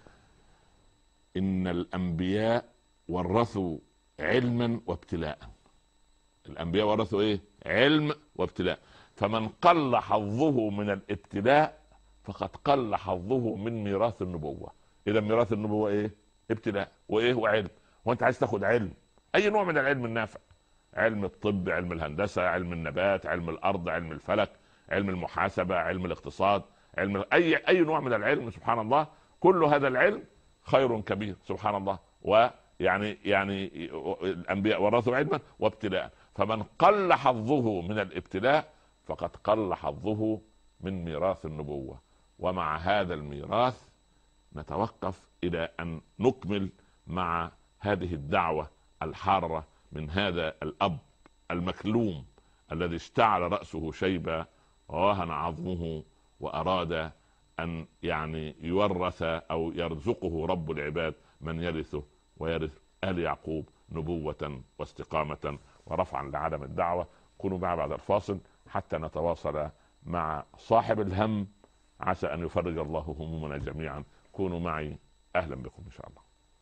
ان الانبياء ورثوا علما وابتلاء. الانبياء ورثوا ايه؟ علم وابتلاء. فمن قل حظه من الابتلاء فقد قل حظه من ميراث النبوة. اذا ميراث النبوة ايه؟ ابتلاء وايه؟ وعلم. وانت عايز تاخد علم، اي نوع من العلم النافع، علم الطب، علم الهندسة، علم النبات، علم الارض، علم الفلك، علم المحاسبة، علم الاقتصاد، علم اي نوع من العلم. سبحان الله. كل هذا العلم خير كبير. سبحان الله. يعني الانبياء ورثوا علما وابتلاء، فمن قل حظه من الابتلاء فقد قل حظه من ميراث النبوة. ومع هذا الميراث نتوقف الى ان نكمل مع هذه الدعوة الحارة من هذا الاب المكلوم الذي اشتعل رأسه شيبا ووهن عظمه، واراد ان يعني يورث او يرزقه رب العباد من يرثه ويرث آل يعقوب نبوة واستقامة ورفعا لعالم الدعوة. كونوا معي بعد الفاصل حتى نتواصل مع صاحب الهم، عسى أن يفرج الله همومنا جميعا. كونوا معي، أهلا بكم إن شاء الله.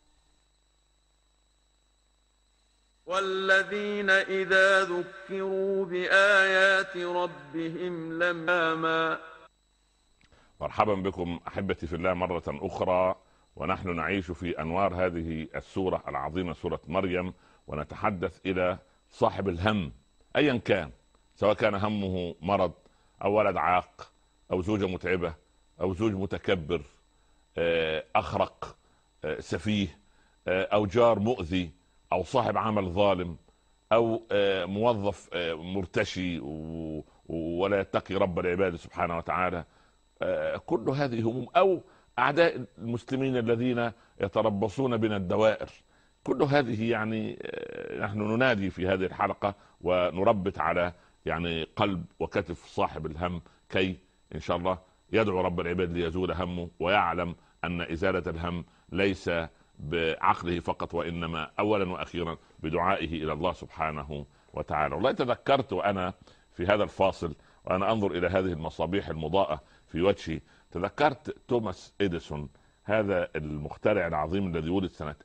والذين إذا ذكروا بآيات ربهم لم يأمنوا. مرحبا بكم أحبتي في الله مرة أخرى، ونحن نعيش في أنوار هذه السورة العظيمة، سورة مريم، ونتحدث إلى صاحب الهم أيا كان، سواء كان همه مرض أو ولد عاق أو زوجة متعبة أو زوج متكبر أخرق سفيه أو جار مؤذي أو صاحب عمل ظالم أو موظف مرتشي ولا يتقي رب العباد سبحانه وتعالى. كل هذه هموم، أو أعداء المسلمين الذين يتربصون بنا الدوائر. كل هذه يعني نحن ننادي في هذه الحلقة ونربط على يعني قلب وكتف صاحب الهم، كي إن شاء الله يدعو رب العباد ليزول همه، ويعلم أن إزالة الهم ليس بعقله فقط، وإنما أولا وأخيرا بدعائه إلى الله سبحانه وتعالى. والله تذكرت وأنا في هذا الفاصل وأنا أنظر إلى هذه المصابيح المضاءة في وجهي، تذكرت توماس إديسون، هذا المخترع العظيم الذي ولد سنة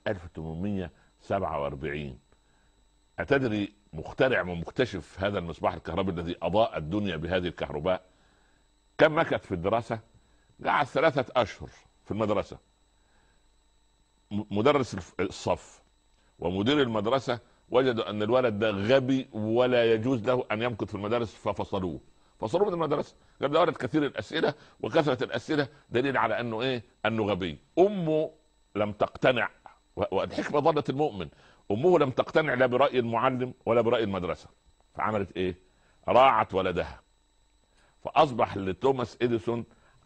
1847. أتدري مخترع ومكتشف هذا المصباح الكهربي الذي أضاء الدنيا بهذه الكهرباء كم مكث في الدراسة؟ قعد 3 أشهر في المدرسة. مدرس الصف ومدير المدرسة وجدوا أن الولد ده غبي ولا يجوز له أن يمكث في المدارس، ففصلوه من المدرسة. قال ده ولد كثير الأسئلة، وكثرة الأسئلة دليل على أنه إيه؟ أنه غبي. أمه لم تقتنع، والحكمة ضلت المؤمن. أمه لم تقتنع لا برأي المعلم ولا برأي المدرسة، فعملت إيه؟ راعت ولدها. فأصبح لتوماس إديسون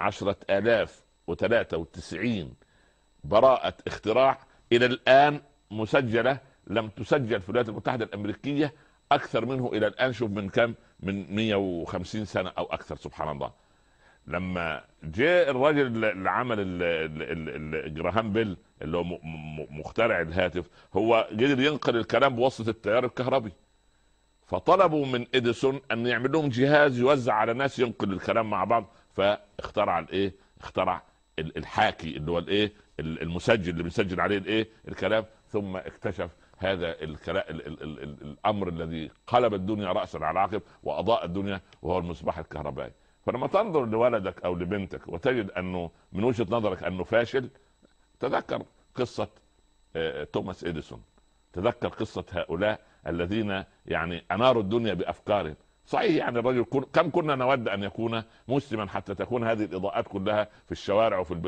10,093 براءة اختراع إلى الآن مسجلة، لم تسجل في الولايات المتحدة الأمريكية أكثر منه إلى الآن. شوف من كم؟ من 150 سنة أو أكثر. سبحان الله. لما جاء الرجل اللي عمل جراهام بيل اللي هو مخترع الهاتف، هو قدر ينقل الكلام بواسطة التيار الكهربي، فطلبوا من إديسون أن يعمل لهم جهاز يوزع على الناس ينقل الكلام مع بعض، فاخترع الإيه؟ اخترع الحاكي اللي هو الإيه؟ المسجل اللي بنسجل عليه الإيه؟ الكلام. ثم اكتشف هذا الأمر الذي قلب الدنيا رأسا على عقب وأضاء الدنيا، وهو المصباح الكهربائي. فلما تنظر لولدك أو لبنتك وتجد أنه من وجهة نظرك أنه فاشل، تذكر قصة توماس إديسون، تذكر قصة هؤلاء الذين يعني أناروا الدنيا بأفكارهم. صحيح يعني الرجل كم كنا نود أن يكون مسلما حتى تكون هذه الإضاءات كلها في الشوارع وفي البلاد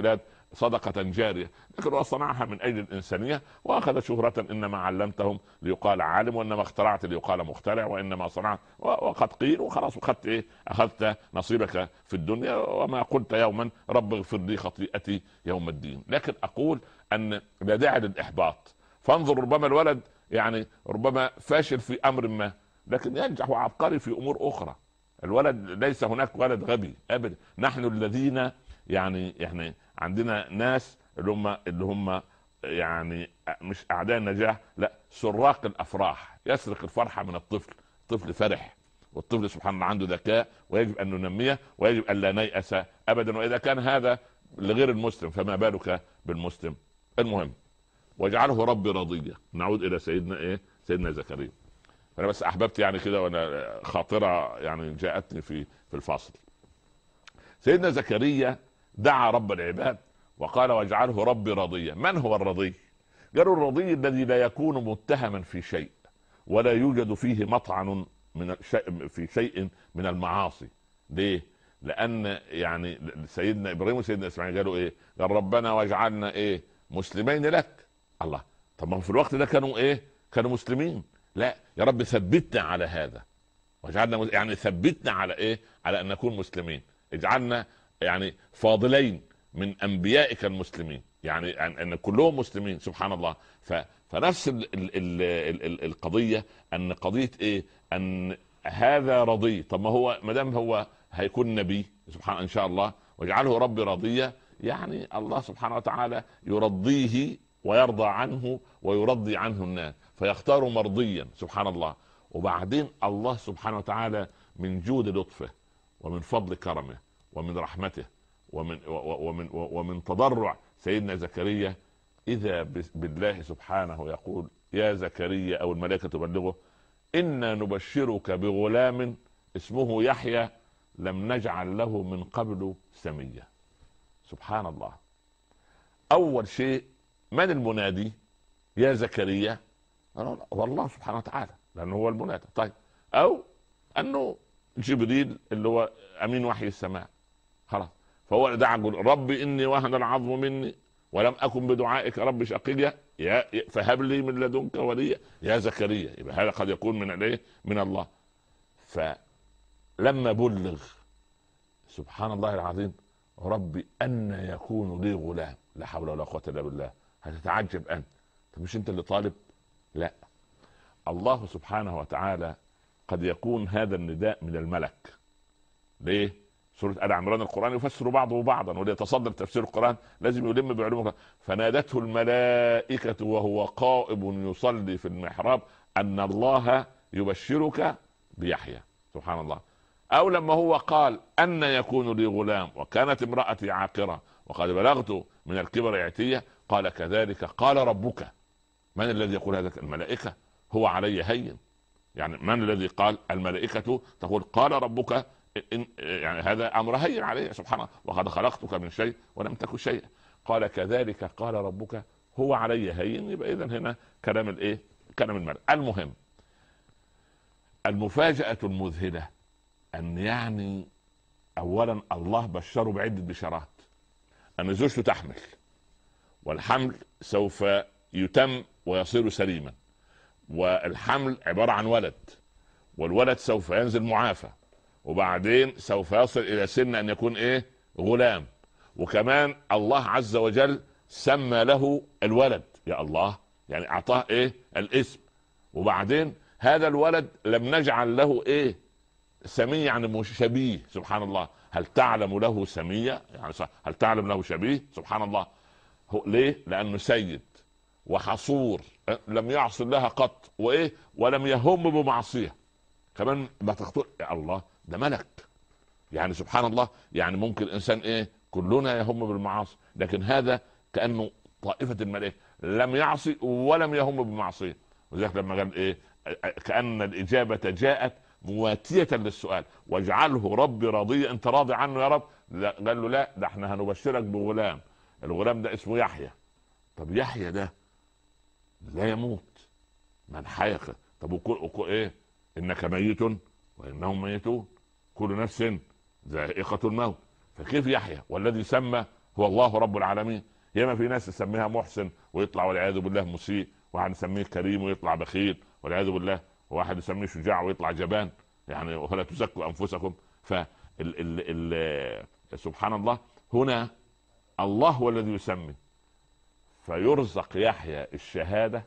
صدقة جارية، لكن هو صنعها من أجل الإنسانية، وأخذ شهرة إنما علمتهم ليقال عالم، وإنما اخترعت ليقال مخترع، وإنما صنعت وقد قيل وخلاص. وخدت إيه؟ أخذت نصيبك في الدنيا، وما قلت يوما رب اغفر لي خطيئتي يوم الدين. لكن أقول أن لا داعي للإحباط. فانظر، ربما الولد يعني ربما فاشل في أمر ما، لكن ينجح وعبقري في أمور أخرى. الولد ليس هناك ولد غبي أبدا. نحن الذين يعني عندنا ناس اللي هم يعني مش أعداء النجاح، لا، سراق الأفراح. يسرق الفرحة من الطفل. الطفل فرح، والطفل سبحان الله عنده ذكاء، ويجب أن ننميه، ويجب أن لا نيأس أبدا. وإذا كان هذا لغير المسلم فما بالك بالمسلم؟ المهم، واجعله ربي رضيا. نعود إلى سيدنا زكريا. أنا بس أحببت يعني كده، وأنا خاطرة يعني جاءتني في الفاصل. سيدنا زكريا دعا رب العباد وقال واجعله ربي رضيا. من هو الرضي؟ قالوا الرضي الذي لا يكون متهما في شيء، ولا يوجد فيه مطعن في شيء من المعاصي. ليه؟ لأن يعني سيدنا إبراهيم وسيدنا إسماعيل قالوا إيه؟ قال ربنا واجعلنا إيه؟ مسلمين لك. الله، طب ما في الوقت ده كانوا إيه؟ كانوا مسلمين. لا يا رب ثبتنا على هذا، واجعلنا يعني ثبتنا على إيه؟ على أن نكون مسلمين. اجعلنا يعني فاضلين من انبيائك المسلمين، يعني ان كلهم مسلمين. سبحان الله. فنفس القضيه، ان قضيه ايه؟ ان هذا رضي. طب ما هو ما دام هو هيكون نبي سبحان ان شاء الله، واجعله ربي رضيا، يعني الله سبحانه وتعالى يرضيه ويرضى عنه ويرضي عنه الناس، فيختار مرضيا سبحان الله. وبعدين الله سبحانه وتعالى من جود لطفه ومن فضل كرمه ومن رحمته ومن تضرع سيدنا زكريا، إذا بالله سبحانه يقول يا زكريا، أو الملائكة تبلغه إنا نبشرك بغلام اسمه يحيى لم نجعل له من قبل سميا. سبحان الله. أول شيء من المنادي؟ يا زكريا، والله سبحانه وتعالى، لأنه هو المنادى. طيب، أو أنه جبريل اللي هو أمين وحي السماء، خلاص. فهو دعا ربي إني وهن العظم مني ولم أكن بدعائك رب شقيا فهب لي من لدنك وليا يا زكريا. يبقى هذا قد يكون من الله. فلما بلغ سبحان الله العظيم ربي أن يكون لي غلام، لا حول ولا قوة إلا بالله. هتتعجب أنت، مش أنت اللي طالب؟ لا، الله سبحانه وتعالى قد يكون هذا النداء من الملك. ليه؟ سورة آل عمران القرآن يفسر بعضه بعضا، وليتصدر تفسير القرآن لازم يلم بعلومه. فنادته الملائكة وهو قائم يصلي في المحراب أن الله يبشرك بيحيى. سبحان الله. أو لما هو قال أن يكون لي غلام وكانت امرأتي عاقرة وقد بلغت من الكبر عتية، قال كذلك قال ربك. من الذي يقول هذا؟ الملائكة. هو علي هين. يعني من الذي قال؟ الملائكة تقول قال ربك. يعني هذا أمر هين عليه سبحان الله. وقد خلقتك من شيء ولم تكن شيئا. قال كذلك قال ربك هو علي هين. يبقى إذن هنا كلام الإيه؟ كلام الملك. المهم، المفاجأة المذهلة أن يعني أولا الله بشره بعدة بشارات. أن زوجته تحمل، والحمل سوف يتم ويصير سليما، والحمل عبارة عن ولد، والولد سوف ينزل معافى، وبعدين سوف يصل إلى سن أن يكون إيه؟ غلام. وكمان الله عز وجل سمى له الولد، يا الله، يعني أعطاه إيه؟ الاسم. وبعدين هذا الولد لم نجعل له إيه؟ سمية، يعني شبيه. سبحان الله. هل تعلم له سمية؟ يعني هل تعلم له شبيه؟ سبحان الله. ليه؟ لأنه سيد وحصور لم يعصي الله قط، وإيه؟ ولم يهم بمعصية كمان ما تخطئ. يا الله، ده ملك. يعني سبحان الله. يعني ممكن إنسان إيه؟ كلنا يهم بالمعاصي، لكن هذا كأنه طائفة الملائكة لم يعصي ولم يهم بمعصية. وذلك لما قال إيه؟ كأن الإجابة جاءت مواتية للسؤال. واجعله ربي راضيا، أنت راضي عنه يا رب؟ لا. قال له لا، ده احنا هنبشرك بغلام. الغلام ده اسمه يحيى. طب يحيى ده لا يموت، من حيق. طب ايه؟ انك ميت وانهم ميتون، كل نفس ذائقة الموت. فكيف يحيى والذي سمى هو الله رب العالمين. ياما في ناس يسميها محسن ويطلع والعياذ بالله مسيء، واحد يسميه كريم ويطلع بخيل والعياذ بالله، وواحد يسميه شجاع ويطلع جبان، يعني ولا تزكوا انفسكم. ف سبحان الله، هنا الله هو الذي يسمي، فيرزق يحيى الشهادة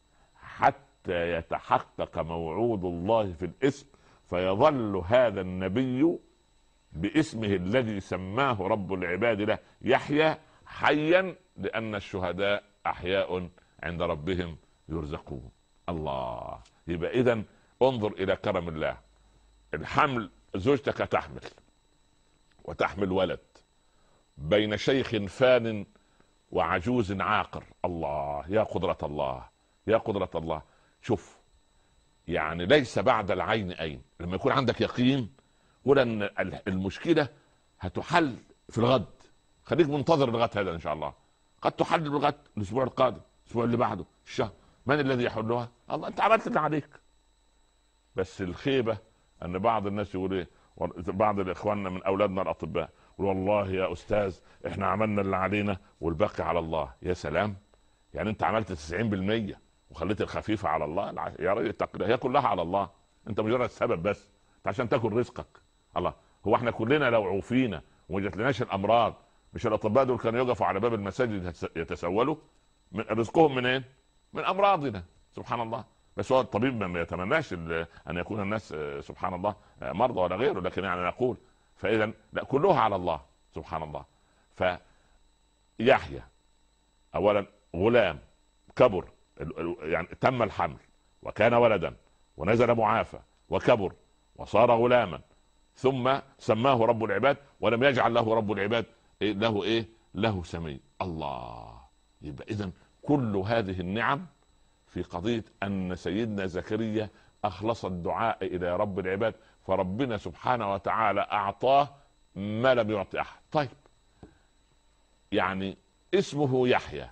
حتى يتحقق موعود الله في الاسم، فيظل هذا النبي باسمه الذي سماه رب العباد له يحيى حيا، لأن الشهداء أحياء عند ربهم يرزقون. الله. يبقى إذن انظر إلى كرم الله. الحمل، زوجتك تحمل وتحمل ولد بين شيخ فان وعجوز عاقر. الله، يا قدرة الله، يا قدرة الله. شوف، يعني ليس بعد العين أين. لما يكون عندك يقين قول أن المشكلة هتحل في الغد، خليك منتظر الغد هذا إن شاء الله، قد تحل الغد الأسبوع القادم، الأسبوع اللي بعده، الشهر. من الذي يحلها؟ الله. أنت عملت اللي عليك. بس الخيبة أن بعض الناس يقول إيه، بعض الإخواننا من أولادنا الأطباء يقول والله يا أستاذ إحنا عملنا اللي علينا والباقي على الله. يا سلام، يعني أنت عملت 90% وخليت الخفيفة على الله؟ يا رجل هي كلها على الله، أنت مجرد سبب بس عشان تاكل رزقك. الله. هو احنا كلنا لو عوفينا وما جاتلناش الأمراض، مش الأطباء دول كانوا يقفوا على باب المساجد يتسولوا؟ من رزقهم منين؟ من أمراضنا. سبحان الله. بس هو الطبيب ما يتمناش ان يكون الناس سبحان الله مرضى ولا غيره، لكن يعني نقول فاذا لا، كلها على الله سبحان الله. فيحيى اولا غلام كبر، يعني تم الحمل وكان ولدا ونزل معافى وكبر وصار غلاما، ثم سماه رب العباد ولم يجعل له رب العباد له سمي. الله. يبقى اذا كل هذه النعم في قضية أن سيدنا زكريا أخلص الدعاء إلى رب العباد، فربنا سبحانه وتعالى أعطاه ما لم يعطي أحد. طيب، يعني اسمه يحيى،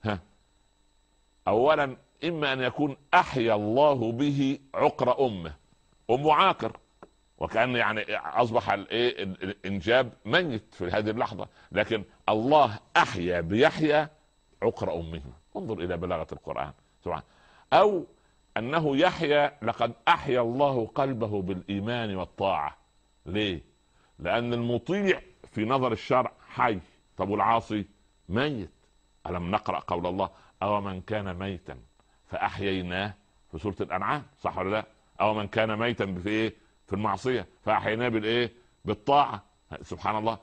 أولا إما أن يكون أحيا الله به عقر أمه، أمه عاقر، وكأن يعني أصبح الإنجاب ميت في هذه اللحظة، لكن الله أحيا بيحيى عقر أمه. انظر إلى بلاغة القرآن سبحانه. أو أنه يحيى لقد أحيا الله قلبه بالإيمان والطاعة. ليه؟ لأن المطيع في نظر الشرع حي، طب والعاصي ميت. ألم نقرأ قول الله أو من كان ميتا فأحييناه في سورة الأنعام، صح ولا لا؟ أو من كان ميتا في المعصية فأحييناه بالطاعة. سبحان الله.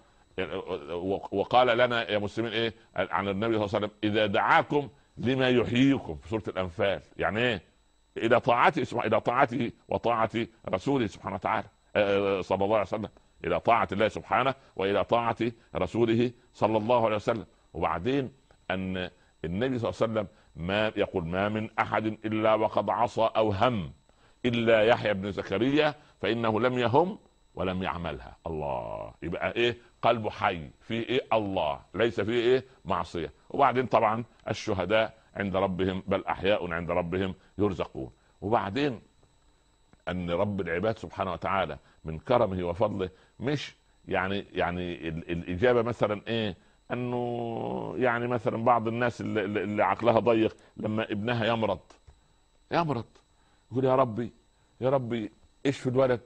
وقال لنا يا مسلمين عن النبي صلى الله عليه وسلم إذا دعاكم لما يحييكم في سورة الأنفال، يعني إلى طاعته، إلى طاعته وطاعة رسوله سبحانه وتعالى صلى الله عليه وسلم، إلى طاعة الله سبحانه وإلى طاعة رسوله صلى الله عليه وسلم. وبعدين أن النبي صلى الله عليه وسلم ما يقول ما من أحد إلا وقد عصى أو هم إلا يحيى بن زكريا فإنه لم يهم ولم يعملها. الله. يبقى قلبه حي في الله، ليس فيه معصية. وبعدين طبعا الشهداء عند ربهم بل أحياء عند ربهم يرزقون. وبعدين أن رب العباد سبحانه وتعالى من كرمه وفضله مش يعني الإجابة مثلا أنه يعني مثلا بعض الناس اللي عقلها ضيق لما ابنها يمرض يقول يا ربي اشفي الولد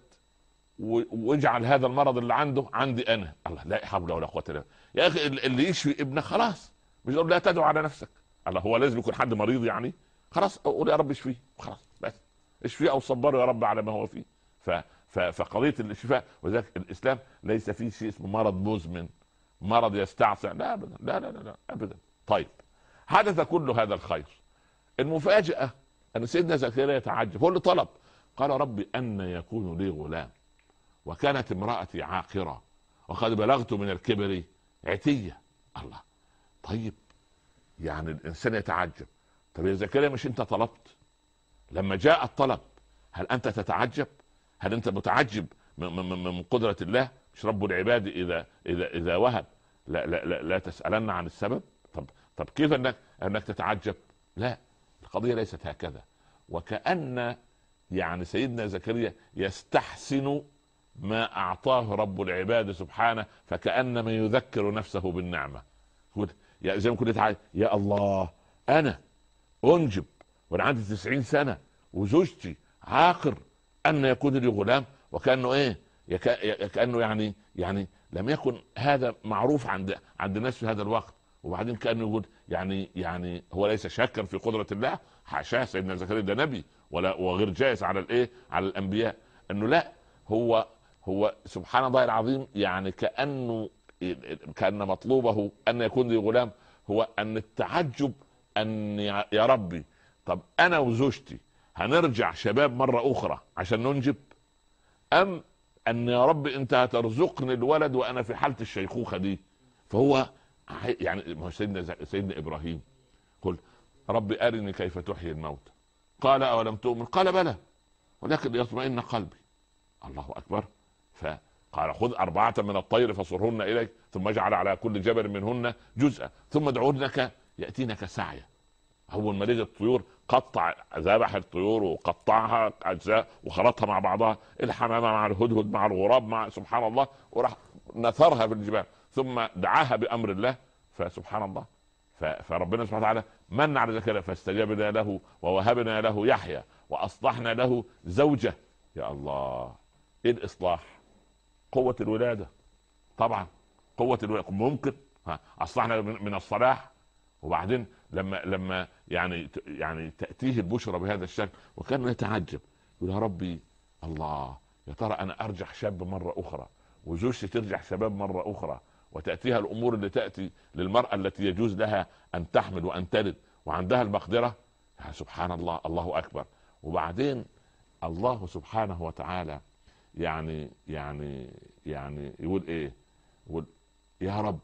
واجعل هذا المرض اللي عنده عندي انا. الله، لا حول ولا قوه الا بالله. يا اخي اللي يشفي ابنه خلاص، مش لا تدعو على نفسك. الله، هو لازم يكون حد مريض يعني؟ خلاص قول يا رب اشفيه خلاص، بس اشفيه او صبره يا رب على ما هو فيه. فقضيه الشفاء، وذلك الاسلام ليس فيه شيء اسمه مرض مزمن، مرض يستعصي، لا ابدا، لا ابدا. طيب، حدث كل هذا الخير. المفاجاه ان سيدنا زكريا يتعجب، هو اللي طلب، قال ربي ان يكون لي غلام وكانت امرأتي عاقرة وقد بلغت من الكبر عتية. الله. طيب، يعني الإنسان يتعجب. طب يا زكريا مش أنت طلبت؟ لما جاء الطلب هل أنت تتعجب؟ هل أنت متعجب من قدرة الله؟ مش رب العباد إذا وهب لا تسألن عن السبب؟ طب كيف أنك تتعجب؟ لا، القضية ليست هكذا. وكأن يعني سيدنا زكريا يستحسن ما أعطاه رب العباد سبحانه، فكأنما يذكر نفسه بالنعمة. يقول يا زي ما كنت تعالى يا الله انا انجب وانا عندي 90 سنه وزوجتي عاقر ان يكون لي غلام، وكانه ايه كانه يعني لم يكن هذا معروف عند الناس في هذا الوقت. وبعدين كانه يقول يعني هو ليس شاكا في قدره الله، حاشاه، سيدنا زكريا ده نبي ولا وغير جائز على الايه على الانبياء انه لا، هو سبحان الله العظيم، يعني كان مطلوبه ان يكون لي غلام هو ان التعجب ان يا ربي طب انا وزوجتي هنرجع شباب مره اخرى عشان ننجب، ام ان يا رب انت هترزقني الولد وانا في حاله الشيخوخه دي. فهو يعني سيدنا ابراهيم قل رب ارني كيف تحيي الموتى قال اولم تؤمن قال بلى ولكن ليطمئن قلبي. الله اكبر. فقال خذ 4 من الطير فصرهن اليك ثم اجعل على كل جبل منهن جزءا ثم ادعونك ياتينك سعيا. اول ما لقى الطيور قطع، ذبح الطيور وقطعها اجزاء وخلطها مع بعضها، الحمامه مع الهدهد مع الغراب مع سبحان الله، وراح نثرها في الجبال ثم دعاها بامر الله. فسبحان الله، فربنا سبحانه وتعالى من على ذلك فاستجبنا له ووهبنا له يحيى واصلحنا له زوجه. يا الله، ايه الاصلاح؟ قوه الولاده طبعا، قوه الولاده ممكن اصلحنا من الصلاح. وبعدين لما يعني تأتيه البشرى بهذا الشكل وكان يتعجب يقول يا ربي الله، يا ترى انا ارجع شاب مرة اخرى وزوجتي ترجع شباب مرة اخرى، وتأتيها الامور اللي تأتي للمرأة التي يجوز لها ان تحمل وان تلد وعندها المقدرة. سبحان الله، الله اكبر. وبعدين الله سبحانه وتعالى يعني يقول ايه؟ يقول يا رب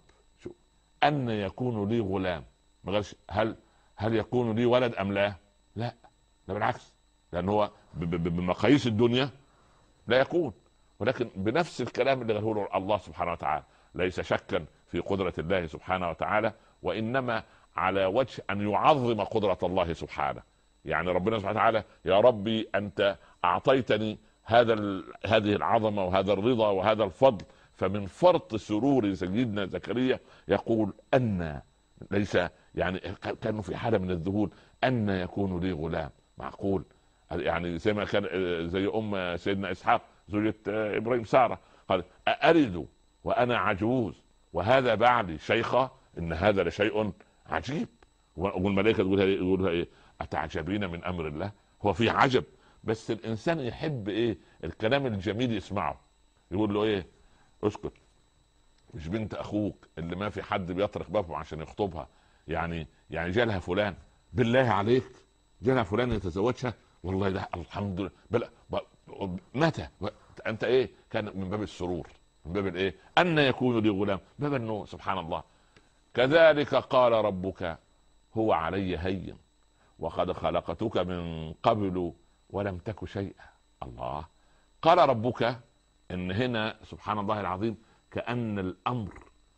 ان يكون لي غلام، ما قالش هل يكون لي ولد ام لا؟ لا، ده بالعكس، لان هو بمقاييس الدنيا لا يكون، ولكن بنفس الكلام اللي قاله الله سبحانه وتعالى، ليس شكا في قدرة الله سبحانه وتعالى، وانما على وجه ان يعظم قدرة الله سبحانه. يعني ربنا سبحانه وتعالى يا ربي انت اعطيتني هذه العظمة وهذا الرضا وهذا الفضل، فمن فرط سرور سيدنا زكريا يقول ان ليس يعني كانوا في حالة من الذهول ان يكون لي غلام. معقول؟ يعني زي ما كان زي ام سيدنا اسحاق زوجة ابراهيم سارة قال أألد وانا عجوز وهذا بعلي شيخة، ان هذا لشيء عجيب. والملائكة يقولها ايه؟ اتعجبين من امر الله. هو في عجب، بس الانسان يحب ايه؟ الكلام الجميل يسمعه. يقول له ايه؟ اسكت، مش بنت اخوك اللي ما في حد بيطرق بابه عشان يخطبها، يعني جالها فلان، بالله عليك جالها فلان يتزوجها؟ والله ده الحمد لله. متى؟ انت ايه؟ كان من باب السرور، من باب الايه؟ ان يكون لي غلام، باب انه سبحان الله. كذلك قال ربك هو علي هين وقد خلقتك من قبل ولم تك شيئا. الله، قال ربك ان هنا سبحان الله العظيم كأن الامر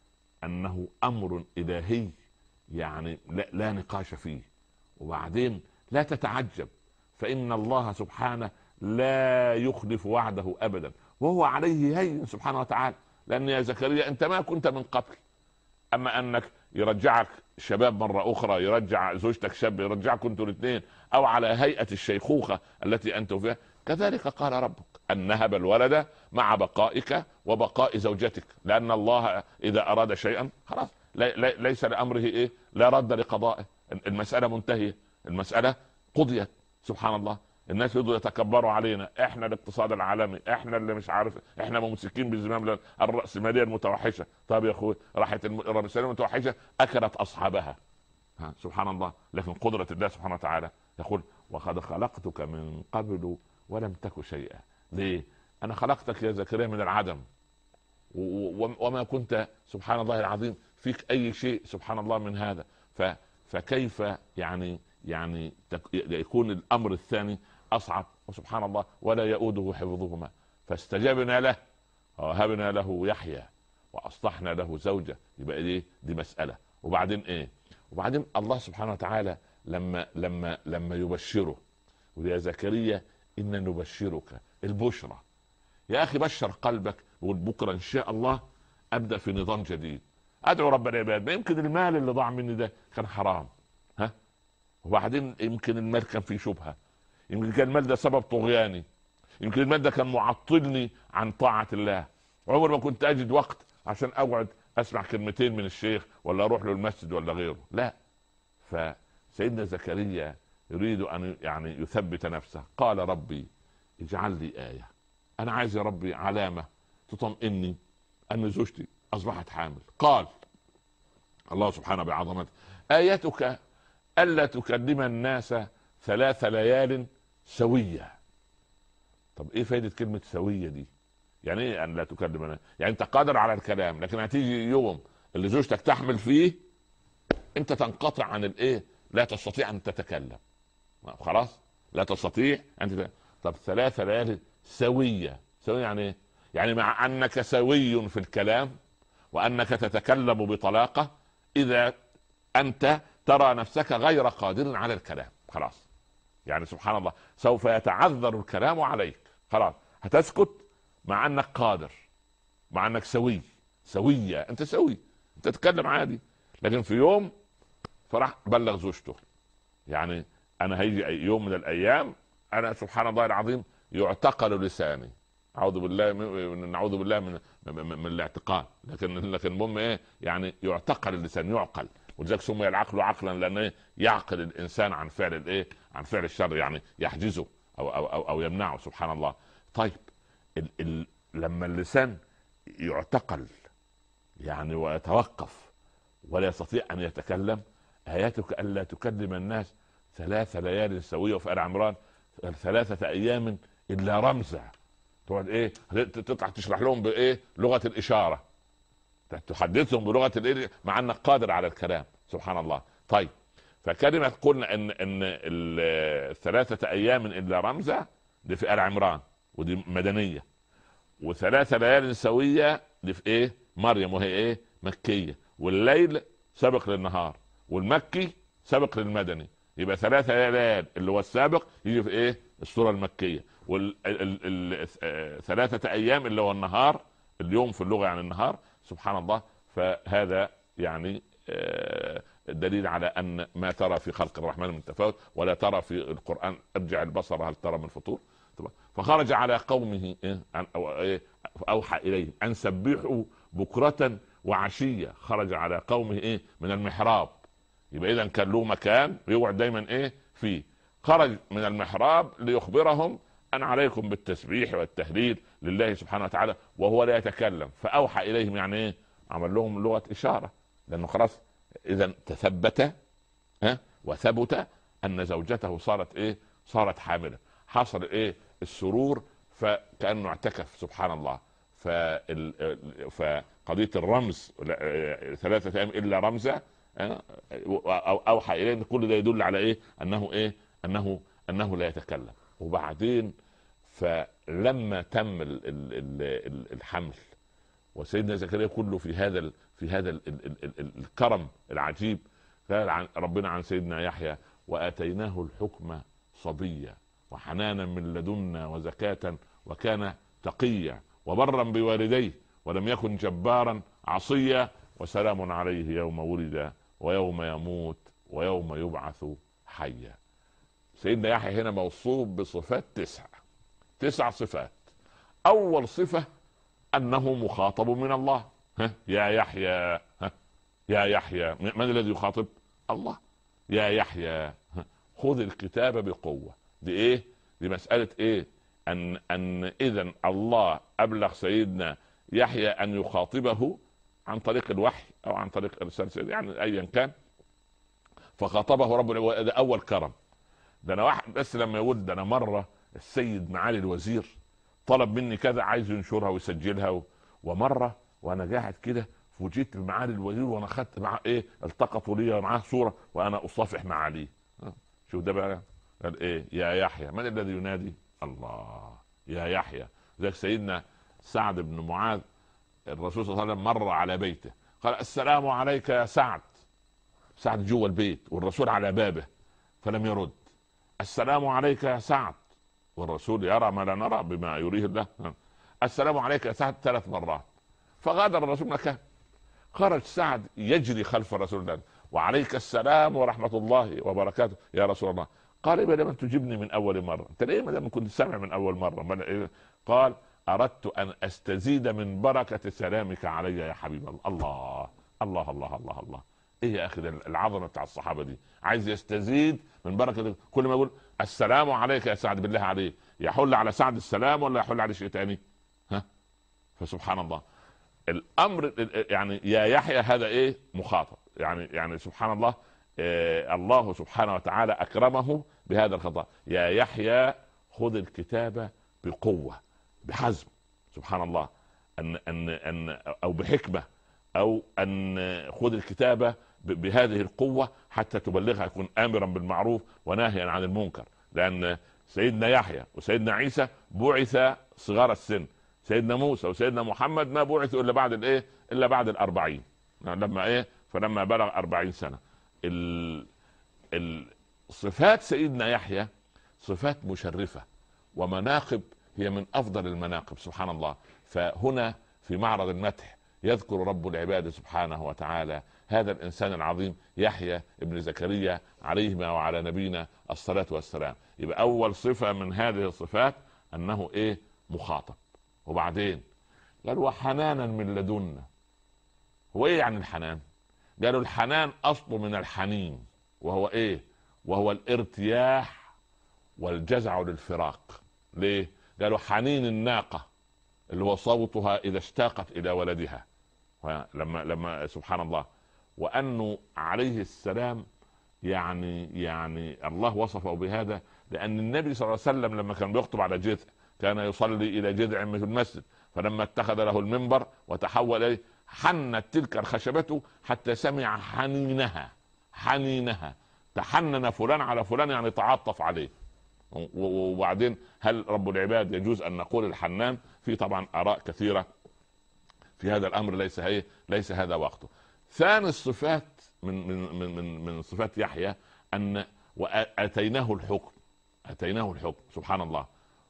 انه امر الهي، يعني لا نقاش فيه. وبعدين لا تتعجب، فان الله سبحانه لا يخلف وعده ابدا، وهو عليه هين سبحانه وتعالى. لان يا زكريا انت ما كنت من قبل، اما انك يرجعك شباب مرة اخرى، يرجع زوجتك شاب، يرجعكم انتوا الاثنين، او على هيئة الشيخوخة التي انتم فيها. كذلك قال ربك ان نهب الولد مع بقائك وبقاء زوجتك، لان الله اذا اراد شيئا خلاص ليس لامره ايه؟ لا رد لقضائه. المسألة منتهية، المسألة قضيت. سبحان الله. الناس يقدروا يتكبروا علينا، احنا الاقتصاد العالمي، احنا اللي مش عارف، احنا ممسكين بزمام الرأسمالية المتوحشة. طب يا اخوي، راحت الرأسمالية المتوحشة اكلت اصحابها. سبحان الله. لكن قدرة الله سبحانه وتعالى يقول وقد خلقتك من قبل ولم تك شيئا. ليه؟ انا خلقتك يا زكريا من العدم، وما كنت سبحان الله العظيم فيك اي شيء سبحان الله من هذا. فكيف يعني يكون الامر الثاني اصعب؟ وسبحان الله ولا يؤوده حفظهما. فاستجبنا له ووهبنا له يحيى واصلحنا له زوجه. يبقى ايه؟ دي مسألة. وبعدين ايه؟ وبعدين الله سبحانه وتعالى لما يبشره، ويا زكريا إن نبشرك البشرى. يا اخي بشر قلبك، وبكره ان شاء الله ابدا في نظام جديد. ادعو رب العباد، ما يمكن المال اللي ضاع مني ده كان حرام، ها، وبعدين يمكن المال كان فيه شبهه، يمكن كان المال ده سبب طغياني، يمكن المال ده كان معطلني عن طاعه الله، عمر ما كنت اجد وقت عشان اقعد اسمع كلمتين من الشيخ ولا اروح له المسجد ولا غيره. لا، فسيدنا زكريا يريد ان يعني يثبت نفسه، قال ربي اجعل لي آية، انا عايز يا ربي علامة تطمئني ان زوجتي اصبحت حامل. قال الله سبحانه بعظمته آيتك الا تكلم الناس 3 ليال سوية. طب ايه فايدة كلمة سوية دي؟ يعني ايه ان لا تكلم الناس؟ يعني انت قادر على الكلام، لكن هتيجي يوم اللي زوجتك تحمل فيه انت تنقطع عن الايه، لا تستطيع ان تتكلم، خلاص لا تستطيع ان تتكلم. طب 3 ليال سوية، سوية يعني ايه؟ يعني مع انك سوي في الكلام وانك تتكلم بطلاقة، اذا انت ترى نفسك غير قادر على الكلام، خلاص يعني سبحان الله سوف يتعذر الكلام عليك، خلاص هتسكت مع انك قادر، مع انك سوي، سوية، انت سوي، انت تتكلم عادي. لكن في يوم فراح بلغ زوجته، يعني انا هيجي يوم من الايام انا سبحان الله العظيم يعتقل لساني، اعوذ بالله نعوذ بالله من الاعتقال، لكن المهم ايه، يعني يعتقل اللسان، يعقل، ولذلك سمي العقل عقلا لان إيه؟ يعقل الانسان عن فعل الايه، عن فعل الشر، يعني يحجزه او يمنعه، سبحان الله. طيب لما اللسان يعتقل يعني ويتوقف ولا يستطيع ان يتكلم، آياتك ألا تكلم الناس 3 ليال سوية، وفي آل عمران 3 أيام إلا رمزا. تقعد إيه تطلع تشرح لهم بإيه، لغة الإشارة، تحدثهم بلغة الإيه، مع أنك قادر على الكلام، سبحان الله. طيب فكلمة قلنا إن 3 أيام إلا رمزا دي في آل عمران ودي مدنية، و3 ليال سوية دي في إيه، مريم، وهي إيه، مكية، والليل سبق للنهار، والمكي سبق للمدني، يبقى 3 ليال اللي هو السابق يجي في ايه، السورة المكية، 3 ايام اللي هو النهار، اليوم في اللغة يعني النهار، سبحان الله. فهذا يعني دليل على ان ما ترى في خلق الرحمن من تفاوت، ولا ترى في القرآن ارجع البصر هل ترى من فطور. فخرج على قومه اوحى اليهم ان سبحوا بكرة وعشية، خرج على قومه ايه، من المحراب، يبقى اذا كان له مكان يقعد دايما ايه فيه، خرج من المحراب ليخبرهم ان عليكم بالتسبيح والتهليل لله سبحانه وتعالى وهو لا يتكلم. فاوحى اليهم يعني ايه، عمل لهم لغة اشارة، لانه خلاص اذا تثبت وثبت ان زوجته صارت ايه، صارت حاملة، حصل ايه السرور، فكأنه اعتكف، سبحان الله. فقضية الرمز 3 أيام إلا رمزة أو أوحى إليه، كل ده يدل على إيه، أنه إيه، أنه لا يتكلم. وبعدين فلما تم الحمل وسيدنا زكريا كله في هذا الكرم العجيب، قال ربنا عن سيدنا يحيى وآتيناه الحكم صبيا وحنانا من لدنا وزكاة وكان تقيا وبرا بوالديه ولم يكن جبارا عصيا وسلام عليه يوم ولد ويوم يموت ويوم يبعث حيا. سيدنا يحيى هنا موصوف بصفات 9 صفات. اول صفة انه مخاطب من الله، يا يحيى، يا يحيى، من الذي يخاطب؟ الله. يا يحيى خذ الكتاب بقوة. دي ايه، دي مسألة ايه، ان اذا الله ابلغ سيدنا يحيى ان يخاطبه عن طريق الوحي او عن طريق ارسال، يعني ايا كان، فخاطبه رب العالمين. ده اول كرم. ده انا واحد بس لما يقول، ده انا مرة السيد معالي الوزير طلب مني كذا، عايز ينشرها ويسجلها، ومرة وانا قاعد كده فوجئت بمعالي الوزير وانا خدت مع ايه، التقطوا لي معاه صورة وانا اصافح معاليه. شوف ده بقى، قال ايه، يا يحيى، من الذي ينادي؟ الله. يا يحيى. ذلك سيدنا سعد بن معاذ الرسول صلى الله عليه وسلم مر على بيته قال السلام عليك يا سعد. سعد جوا البيت والرسول على بابه فلم يرد. السلام عليك يا سعد، والرسول يرى ما لا نرى بما يريه الله. السلام عليك يا سعد 3 مرات، فغادر الرسول مكان. خرج سعد يجري خلف رسول الله: وعليك السلام ورحمة الله وبركاته يا رسول الله. قال: بدل من تجيبني من أول مرة، أنت ليه ما دام كنت سامع من أول مرة؟ قال: أردت أن أستزيد من بركة سلامك علي يا حبيب الله. الله الله الله الله الله. إيه يا أخي العظمة بتاع الصحابة دي، عايز يستزيد من بركة دي. كل ما يقول السلام عليك يا سعد، بالله عليك يحل على سعد السلام ولا يحل على شيء تاني؟ ها؟ فسبحان الله الامر. يعني يا يحيى هذا ايه؟ مخاطب. يعني سبحان الله. الله سبحانه وتعالى اكرمه بهذا الخطاب: يا يحيى خذ الكتاب بقوه بحزم. سبحان الله. ان او بحكمه، او ان خذ الكتاب بهذه القوه حتى تبلغها، يكون امرا بالمعروف وناهيا عن المنكر. لان سيدنا يحيى وسيدنا عيسى بعث صغار السن، سيدنا موسى وسيدنا محمد ما بعثوا الا بعد الايه؟ الا بعد 40. لما ايه؟ فلما بلغ 40 سنه. صفات سيدنا يحيى صفات مشرفه ومناقب هي من افضل المناقب. سبحان الله. فهنا في معرض المدح يذكر رب العباد سبحانه وتعالى هذا الانسان العظيم يحيى ابن زكريا عليهما وعلى نبينا الصلاه والسلام. يبقى اول صفه من هذه الصفات انه ايه؟ مخاطب. وبعدين قال: وحنانا من لدنا. هو ايه يعني الحنان؟ قالوا الحنان اصله من الحنين، وهو ايه؟ وهو الارتياح والجزع للفراق. ليه؟ قالوا حنين الناقة اللي هو صوتها اذا اشتاقت الى ولدها. لما سبحان الله. وانه عليه السلام يعني الله وصفه بهذا، لان النبي صلى الله عليه وسلم لما كان بيخطب على جذع كان يصلي الى جذع مثل المسجد، فلما اتخذ له المنبر وتحول اليه حنت تلك الخشبة حتى سمع حنينها. تحنن فلان على فلان يعني تعاطف عليه. وبعدين هل رب العباد يجوز ان نقول الحنان؟ في طبعا اراء كثيرة في هذا الامر، ليس هذا وقته. ثاني الصفات من صفات يحيى ان واتيناه الحكم. سبحان الله.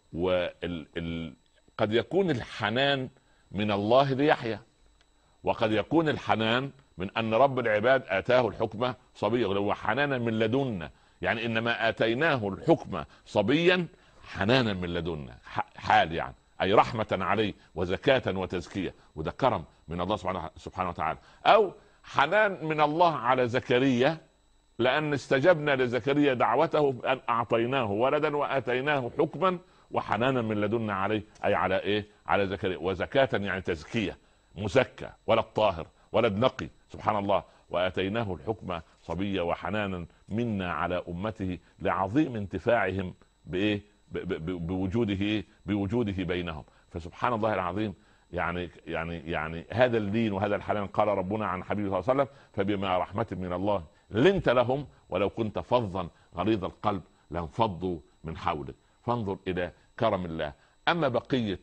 قد يكون الحنان من الله ليحيى، وقد يكون الحنان من ان رب العباد اتاه الحكم صبيا، هو حنانا من لدنا. يعني انما اتيناه الحكم صبيا حنانا من لدنا، حال يعني اي رحمة عليه وزكاة وتزكية، وده كرم من الله سبحانه وتعالى. او حنان من الله على زكريا، لان استجبنا لزكريا دعوته بان اعطيناه ولدا واتيناه حكما وحنانا من لدنا عليه، اي على ايه؟ على زكريا. وزكاة يعني تزكية، مزكى، ولد طاهر، ولد نقي. سبحان الله. واتيناه الحكم صبيا وحنانا منا على امته لعظيم انتفاعهم بايه؟ بوجوده بينهم. فسبحان الله العظيم. يعني هذا اللين وهذا الحنان قال ربنا عن حبيبه صلى الله عليه وسلم: فبما رحمة من الله لنت لهم ولو كنت فظا غليظ القلب لانفضوا من حولك. فانظر الى كرم الله. اما بقية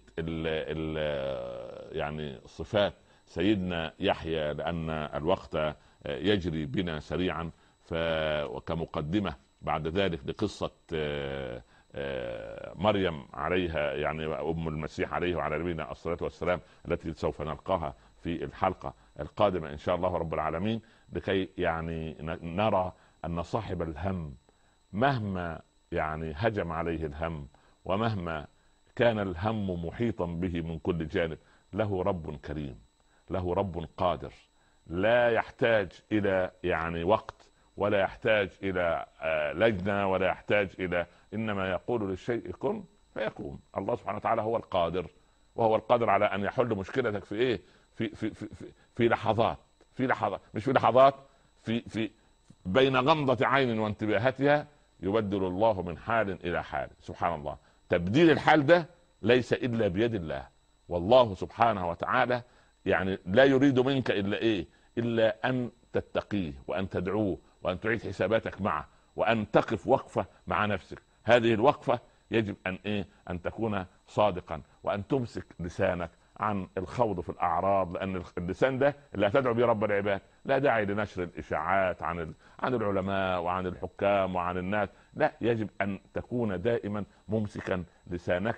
يعني صفات سيدنا يحيى، لان الوقت يجري بنا سريعا، وكمقدمة بعد ذلك لقصة مريم عليها، يعني ام المسيح عليه وعلى نبينا الصلاة والسلام، التي سوف نلقاها في الحلقة القادمة ان شاء الله رب العالمين، لكي يعني نرى ان صاحب الهم مهما يعني هجم عليه الهم، ومهما كان الهم محيطا به من كل جانب، له رب كريم، له رب قادر، لا يحتاج الى يعني وقت، ولا يحتاج الى لجنة، ولا يحتاج الى، انما يقول للشيء كن فيكون. الله سبحانه وتعالى هو القادر، وهو القادر على ان يحل مشكلتك في ايه؟ في لحظات، مش في لحظات، في بين غمضة عين وانتباهتها يبدل الله من حال الى حال. سبحان الله. تبديل الحال ده ليس الا بيد الله، والله سبحانه وتعالى يعني لا يريد منك الا ايه؟ الا ان تتقيه، وان تدعوه، وان تعيد حساباتك معه، وان تقف وقفة مع نفسك. هذه الوقفة يجب ان ايه؟ ان تكون صادقا، وان تمسك لسانك عن الخوض في الاعراض، لان اللسان ده اللي هتدعو به رب العباد. لا داعي لنشر الاشاعات عن العلماء وعن الحكام وعن الناس، لا، يجب ان تكون دائما ممسكا لسانك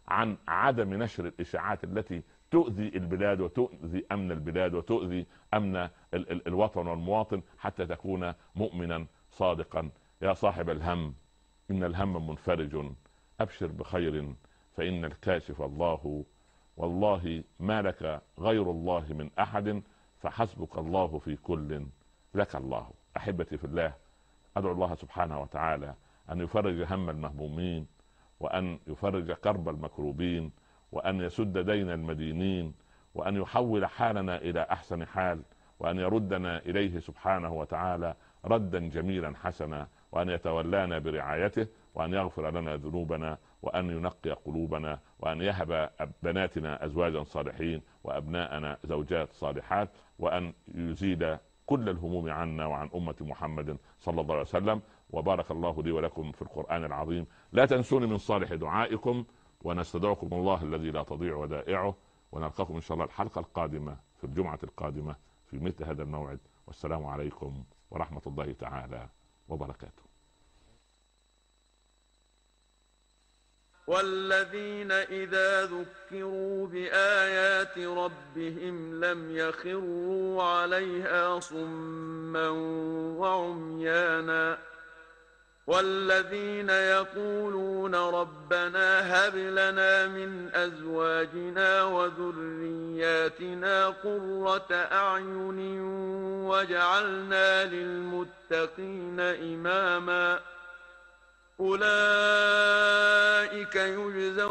عن عدم نشر الإشاعات التي تؤذي البلاد وتؤذي أمن البلاد وتؤذي أمن الوطن والمواطن، حتى تكون مؤمنا صادقا. يا صاحب الهم، إن الهم منفرج، أبشر بخير فإن الكاشف الله، والله ما لك غير الله من أحد، فحسبك الله في كل لك الله. أحبتي في الله، أدعو الله سبحانه وتعالى أن يفرج هم المهمومين، وأن يفرج كرب المكروبين، وأن يسد دين المدينين، وأن يحول حالنا إلى أحسن حال، وأن يردنا إليه سبحانه وتعالى ردا جميلا حسنا، وأن يتولانا برعايته، وأن يغفر لنا ذنوبنا، وأن ينقي قلوبنا، وأن يهب بناتنا أزواجا صالحين، وأبناءنا زوجات صالحات، وأن يزيل كل الهموم عنا وعن أمة محمد صلى الله عليه وسلم. وبارك الله لي ولكم في القرآن العظيم. لا تنسوني من صالح دعائكم، ونستودعكم الله الذي لا تضيع ودائعه، ونلقاكم إن شاء الله الحلقة القادمة في الجمعة القادمة في مثل هذا الموعد. والسلام عليكم ورحمة الله تعالى وبركاته. والذين إذا ذكروا بآيات ربهم لم يخروا عليها صما وعميانا. والذين يقولون ربنا هب لنا من أزواجنا وذرياتنا قرة أعين واجعلنا للمتقين إماما. أولئك يجزون